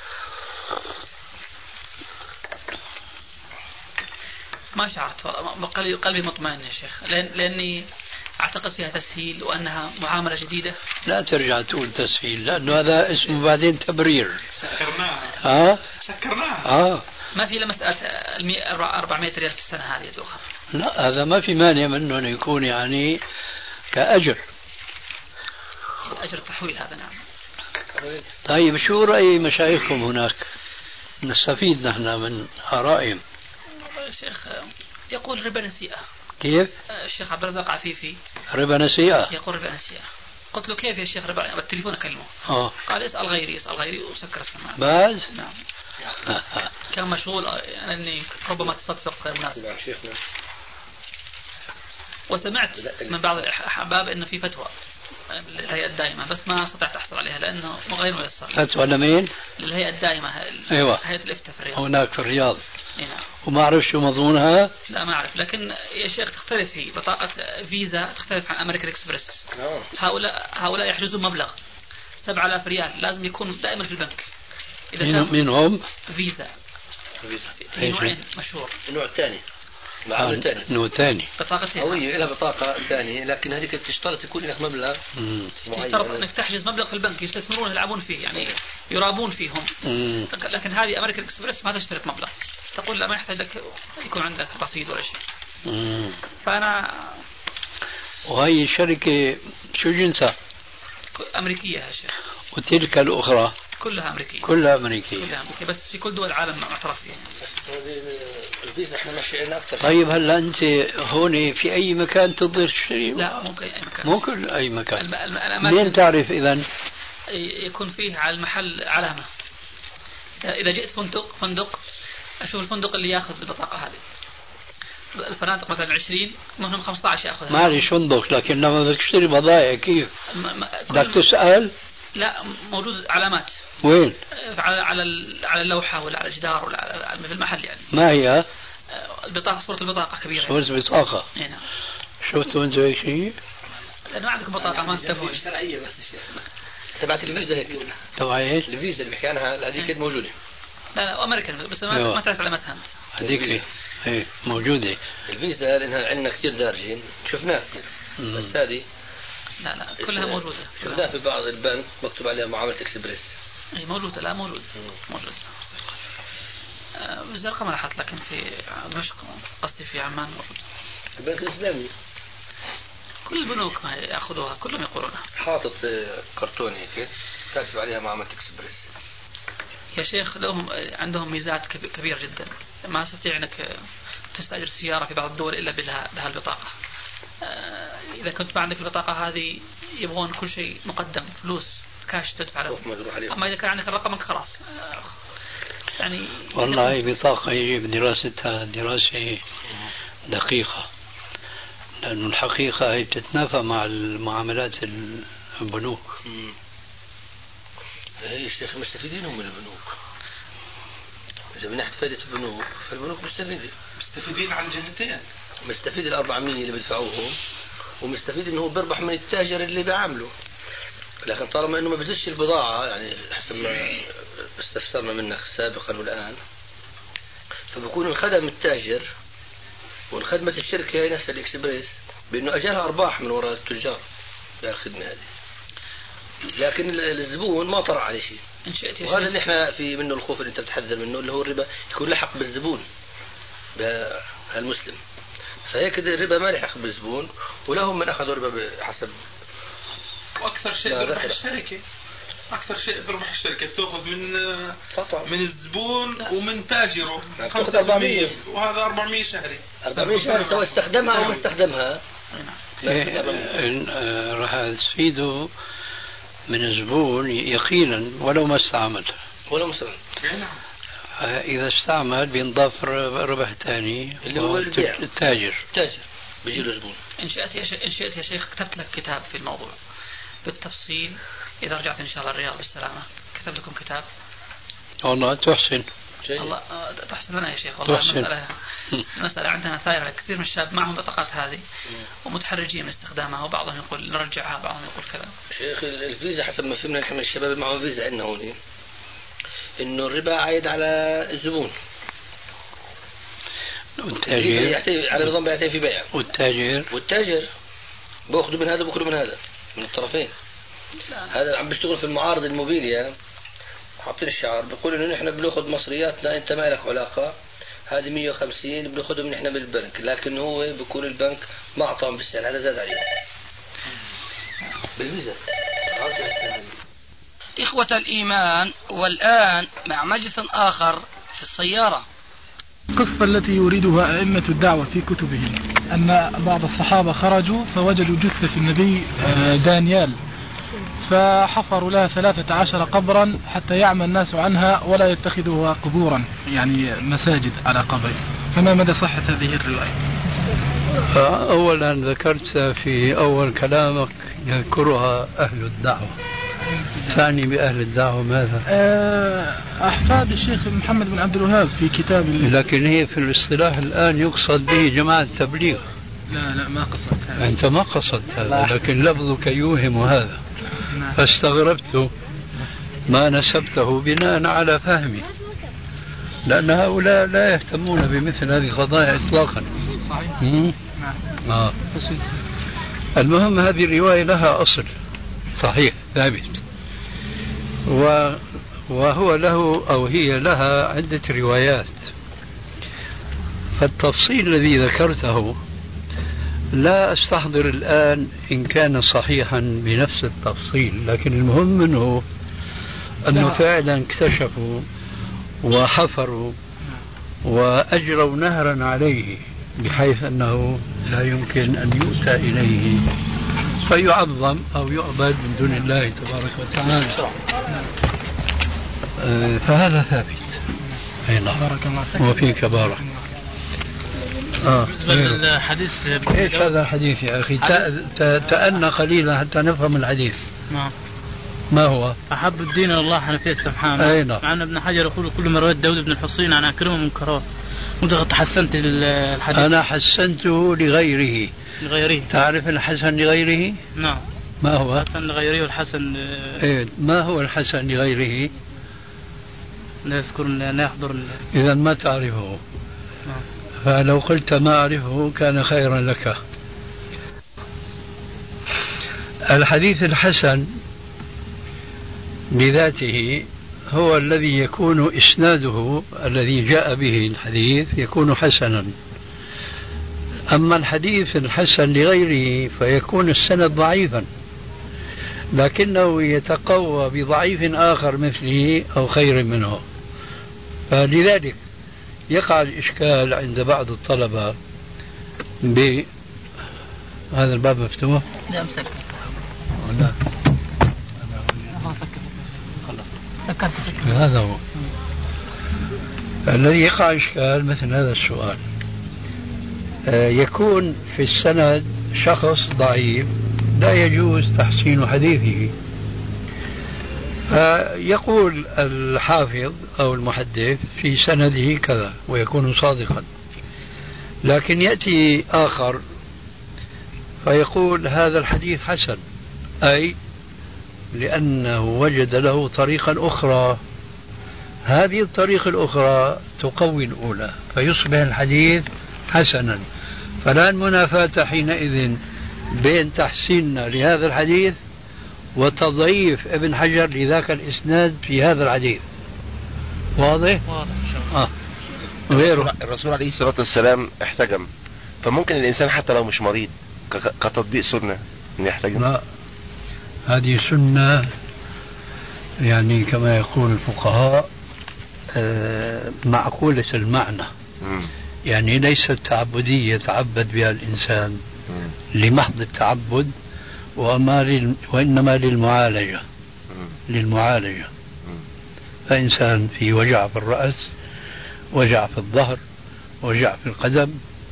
ما شعرت، قلبي مطمئن يا شيخ، لأني أعتقد فيها تسهيل وأنها معاملة جديدة. لا ترجع تقول تسهيل، لأنه هذا اسمه بعدين تبرير. سكرناها. سكرناها. ما في مسألة 400 ريال في السنة هذه دوخة. لا، هذا ما في مانع منه أن يكون يعني كأجر. أجر التحويل هذا، نعم. طيب شو رأي مشايخكم هناك؟ نستفيد نحن من آرائهم. الشيخ يقول ربا نسيئة. كيف؟ الشيخ عبد الرزاق عفيفي ربا نسيئة. يقول ربا نسيئة. قلت له كيف يا شيخ ربا؟ بالتليفون أكلمه. قال اسأل غيري وسكر السماعة. بس؟ نعم. كان مشغول أني ربما اتصلت وقت غير مناسب. وسمعت من بعض الأحباب أنه في فتوى للهيئة الدائمة، بس ما استطعت أحصل عليها لأنه غير ميسر. فتوى لمين؟ للهيئة الدائمة. أيوة. هيئة الإفتاء في الرياض. هناك في الرياض. نعم. وما أعرف شو مضمونها؟ لا ما أعرف، لكن يا شيخ تختلف في بطاقة فيزا، تختلف عن أمريكان إكسبرس. هؤلاء يحجزون مبلغ 7000 ريال، لازم يكون دائما في البنك. من هم؟ فيزا. في نوعين مشهور. النوع الثاني. نوع ثاني. بطاقتين. هوية لها بطاقة ثانية، لكن هذيك تشترط يكون لك مبلغ. تشترط انك تحجز مبلغ في البنك يستثمرون يلعبون فيه، يعني يرابون فيهم. لكن هذه امريكان اكسبرس ما تشترط مبلغ، تقول لا ما يحتاج لك يكون عندك رصيد ولا شيء. فانا. وهي الشركة شو جنسها؟ امريكية يا شيخ. وتلك الاخرى؟ كلها أمريكية. كلها أمريكية، بس في كل دول العالم معترف فيها. الفيزا احنا ماشيين أكثر. طيب هلا أنت هون في أي مكان تقدر تشتري؟ لا ممكن أي مكان. ممكن أي مكان. منين تعرف إذن؟ يكون فيه على المحل علامة. إذا جئت فندق أشوف الفندق اللي يأخذ البطاقة هذه. الفنادق مثلا 20 منهم 15 يأخذها. معلش فندق، لكن لما بدك تشتري بضائع كيف؟ بدك تسأل؟ لا موجود علامات. وين؟ على اللوحة ولا على الجدار ولا في المحل يعني. ما هي؟ البطاقة، صورة البطاقة كبيرة. صورة البطاقة. نعم. شفتوا أنتوا هيك شيء؟ لأنه ما عندكم بطاقة ما تستفون. شرعية بس الشيخ. تبعت الفيزا هيك. تبع ايش؟ الفيزا اللي بحكي عنها هذيك موجودة. لا أمريكان بس ما تعرف علامتها أنت. هذيك ايه موجودة. الفيزا لأنها عندنا كثير دارجين شفناها كثير. بس هذه لا كلها موجودة. شفناها في بعض البنك مكتوب عليها معاملة اكسبريس. اي موجودة. لا موجود. الزرقاء ما لاحظت، لكن في دمشق قصدي في عمان موجود. البنك الإسلامي كل البنوك ما يأخذوها، كلهم يقولونها. حاطط كرتون هيك كاتب عليها معاملة اكسبريس. يا شيخ لهم عندهم ميزات كبيرة جدا، ما تستطيع انك تستأجر سيارة في بعض الدول إلا بها البطاقة. إذا كنت ما عندك البطاقة هذه يبغون كل شيء مقدم، فلوس كاش تدفع له. أما إذا كان عندك الرقم خلاص يعني. والله هي بطاقة يجب دراستها دراسة دقيقة، لأن الحقيقة هي بتتنافى مع المعاملات البنوك. هي الشيخ مستفيدين هم من البنوك. إذا من ناحية فائدة البنوك فالبنوك مستفيدين على الجهتين. مستفيد ال400 اللي بيدفعوهم، ومستفيد انه بيربح من التاجر اللي بيعامله. لكن طالما انه ما بيزيدش البضاعة، يعني حسب ما استفسرنا منك سابقا والآن، فبكون انخدم التاجر وانخدمت الشركة هي نفس الإكسبريس بأنه أجالها أرباح من وراء التجار بالخدمة هذه، لكن الزبون ما طرع عليه شيء. وهذا اللي احنا في منه الخوف اللي انت بتحذر منه، اللي هو الربا يكون لحق بالزبون المسلم. فهيك الربا ما لحق بالزبون، ولهم من أخذوا ربا حسب. وأكثر شيء بربح الشركة، أكثر شيء بربح الشركة تأخذ من الزبون ومن تاجره 5%، وهذا 400 شهري. 400 شهري سواء استخدمها أو ما استخدمها. راح تفيده من الزبون يقينا ولو ما استعملها. إذا استعمل بينضاف ربح ثاني اللي هو التاجر بيجي له زبون. إن شئت يا شيخ كتبت لك كتاب في الموضوع بالتفصيل، إذا رجعت إن شاء الله الرياض بالسلامة كتب لكم كتاب. والله تحسن. الله تحسن لنا يا شيخ، والله المسألة عندنا ثائرة. كثير من الشباب معهم بطاقات هذه ومتحرجين من استخدامها، وبعضهم يقول نرجعها، بعضهم يقول كذا. شيخ الفيزا حسب ما فهمنا نحن الشباب معهم فيزا عندنا هون، إنه الربا عايد على الزبون، والتاجر على نظام بيعتين في بيع، والتاجر بأخذوا من هذا وبأخذوا من هذا، من الطرفين. هذا عم بيشتغل في المعارض الموبيليا، حاطين الشعار بيقول إنه نحن بنأخذ مصرياتنا، أنت ما لك علاقة، هذه 150 بنأخذهم من إحنا بالبنك، لكن هو بيكون البنك ما أعطاهم بالسعر، هذا زاد عليه بالفيزا. إخوة الإيمان، والآن مع مجلس آخر في السيارة. القصة التي يريدها أئمة الدعوة في كتبهم أن بعض الصحابة خرجوا فوجدوا جثة النبي دانيال، فحفروا لها 13 قبرا حتى يعمى الناس عنها ولا يتخذوها قبورا، يعني مساجد على قبر. فما مدى صحة هذه الرواية؟ أولا ذكرت في أول كلامك يذكرها أهل الدعوة، ثاني بأهل الدعوة ماذا؟ أحفاد الشيخ محمد بن عبد الوهاب في كتاب لكن هي في الاصطلاح الآن يقصد به جماعة التبليغ. لا ما قصدت هذا. أنت ما قصدت هذا، لكن لفظك يوهم هذا، فاستغربت ما نسبته بناء على فهمي، لأن هؤلاء لا يهتمون بمثل هذه القضايا إطلاقا. صحيح. المهم هذه الرواية لها أصل صحيح ثابت، وهو له أو هي لها عدة روايات. فالتفصيل الذي ذكرته لا أستحضر الآن إن كان صحيحا بنفس التفصيل، لكن المهم منه أنه فعلا اكتشفوا وحفروا وأجروا نهرا عليه بحيث أنه لا يمكن أن يؤتى إليه فيعظم أو يعبد من دون الله تبارك وتعالى. فهذا ثابت. بارك الله فيك. وفيك بارك. بالنسبة للحديث ايش هذا الحديث يا أخي؟ تأنى قليلا حتى نفهم الحديث. ما هو؟ أحب الدين إلى الله حنفية سبحانه. مع أن ابن حجر يقول كل ما رواه داود بن الحصين عن أكرمه منكرات. وأنت حسنت الحديث. أنا حسنته لغيره. تعرف الحسن لغيره؟ نعم. ما هو؟ الحسن لغيره والحسن ما هو الحسن لغيره؟ لا يذكر لا يحضر. إذا ما تعرفه. فلو قلت ما أعرفه كان خيرا لك. الحديث الحسن بذاته هو الذي يكون إسناده الذي جاء به الحديث يكون حسنا. أما الحديث الحسن لغيره فيكون السند ضعيفا، لكنه يتقوى بضعيف آخر مثله أو خير منه. فلذلك يقع الإشكال عند بعض الطلبة بهذا الباب مفتوح؟ لا مسكر. لا سكرت. هذا هو الذي يقع إشكال مثل هذا السؤال. يكون في السند شخص ضعيف لا يجوز تحسين حديثه. فيقول الحافظ أو المحدث في سنده كذا ويكون صادقا، لكن يأتي آخر فيقول هذا الحديث حسن، أي لأنه وجد له طريقا أخرى، هذه الطريقة الأخرى تقوي الأولى فيصبح الحديث حسنا. فلا المنافاة حينئذ بين تحسيننا لهذا الحديث وتضعيف ابن حجر لذاك الإسناد في هذا الحديث. واضح؟ واضح. غيره الرسول عليه الصلاة والسلام احتجم، فممكن الإنسان حتى لو مش مريض كتطبيق سنة أن يحتجم؟ لا، هذه سنة يعني كما يقول الفقهاء معقولة المعنى. يعني ليست تعبدية يتعبد بها الإنسان لمحض التعبد، وإنما للمعالجة. فإنسان في وجع في الرأس، وجع في الظهر، وجع في القدم،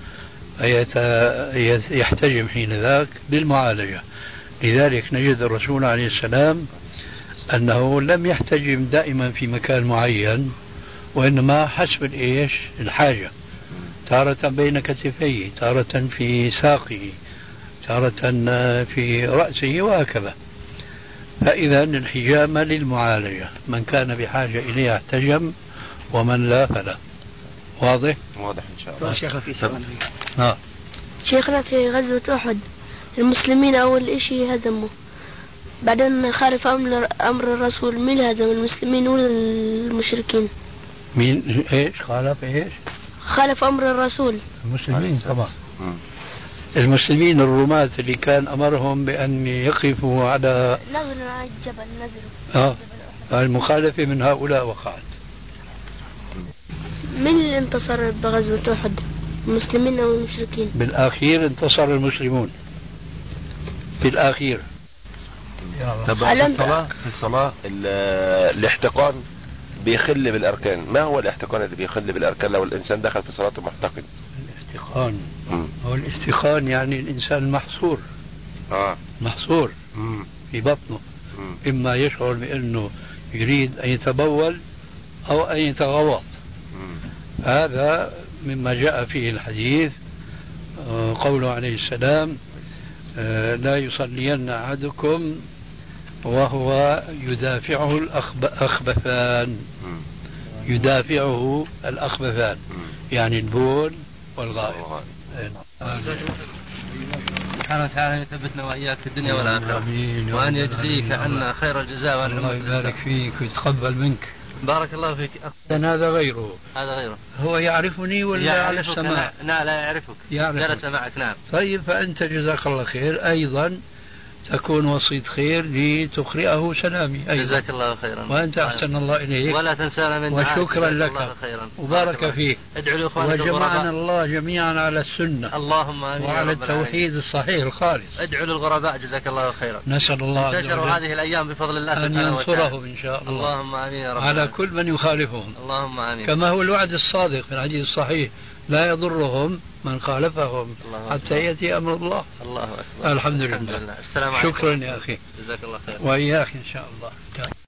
يحتجم حين ذاك للمعالجة. لذلك نجد الرسول عليه السلام أنه لم يحتجم دائما في مكان معين، وإنما حسب الحاجة، تارة بين كتفيه، تارة في ساقه، تارة في رأسه، وهكذا. فإذا الحجام للمعالجة، من كان بحاجة إليه احتجم ومن لا فلا. واضح؟ واضح إن شاء الله. شيخنا في سؤال. شيخنا في غزوة أحد المسلمين أول إشي هزموا، بعدين خالف أمر الرسول. مين هزم، المسلمين ولا المشركين؟ مين إيش خالف إيش؟ خالف أمر الرسول. المسلمين طبعا. المسلمين الرماة اللي كان أمرهم بأن يقفوا على نزلوا على الجبل، نزلوا. المخالفة من هؤلاء وقعت. من اللي انتصر بغزوة أحد، المسلمين أو المشركين؟ بالأخير انتصر المسلمون في الأخير. في الصلاة الاحتقان بيخل بالأركان. ما هو الاحتقان اللي بيخل بالأركان لو الإنسان دخل في صلاته محتقن؟ الاحتقان هو الاحتقان يعني الإنسان محصور. محصور في بطنه. إما يشعر بأنه يريد أن يتبول أو أن يتغوط. هذا مما جاء فيه الحديث، قوله عليه السلام لا يصلين أحدكم وهو يدافعه الأخبثان. يدافعه الأخبثان يعني البول والغائط. سبحانه وتعالى يثبتنا وإياك في الدنيا والآخرة، وأن يجزيك عنا خير الجزاء، وأن الله يبارك فيك ويتقبل منك. بارك الله فيك. هذا غيره. هذا غيره. هو يعرفني ولا على السماع؟ لا يعرفك. جلس معك. نعم. طيب فأنت جزاك الله خير أيضا تكون وسيط خير لتقرئه سلامي أيضا. جزاك الله خيرا. وأنت أحسن الله إليك، ولا تنسانا من وشكرا لك وبارك فيك. ادعوا لإخوانك وجمعنا الله جميعا على السنة، اللهم آمين، وعلى التوحيد الصحيح الخالص. ادعوا للغرباء جزاك الله خيرا. نسأل الله انتشروا هذه الأيام بفضل الله أن ينصرهم إن شاء الله. اللهم آمين يا رب على كل من يخالفهم. اللهم آمين. كما هو الوعد الصادق في الحديث الصحيح لا يضرهم من خالفهم حتى يأتي أمر الله. الله أكبر. الحمد لله. السلام عليكم. شكرا يا أخي. جزاك الله خير. وإياك إن شاء الله.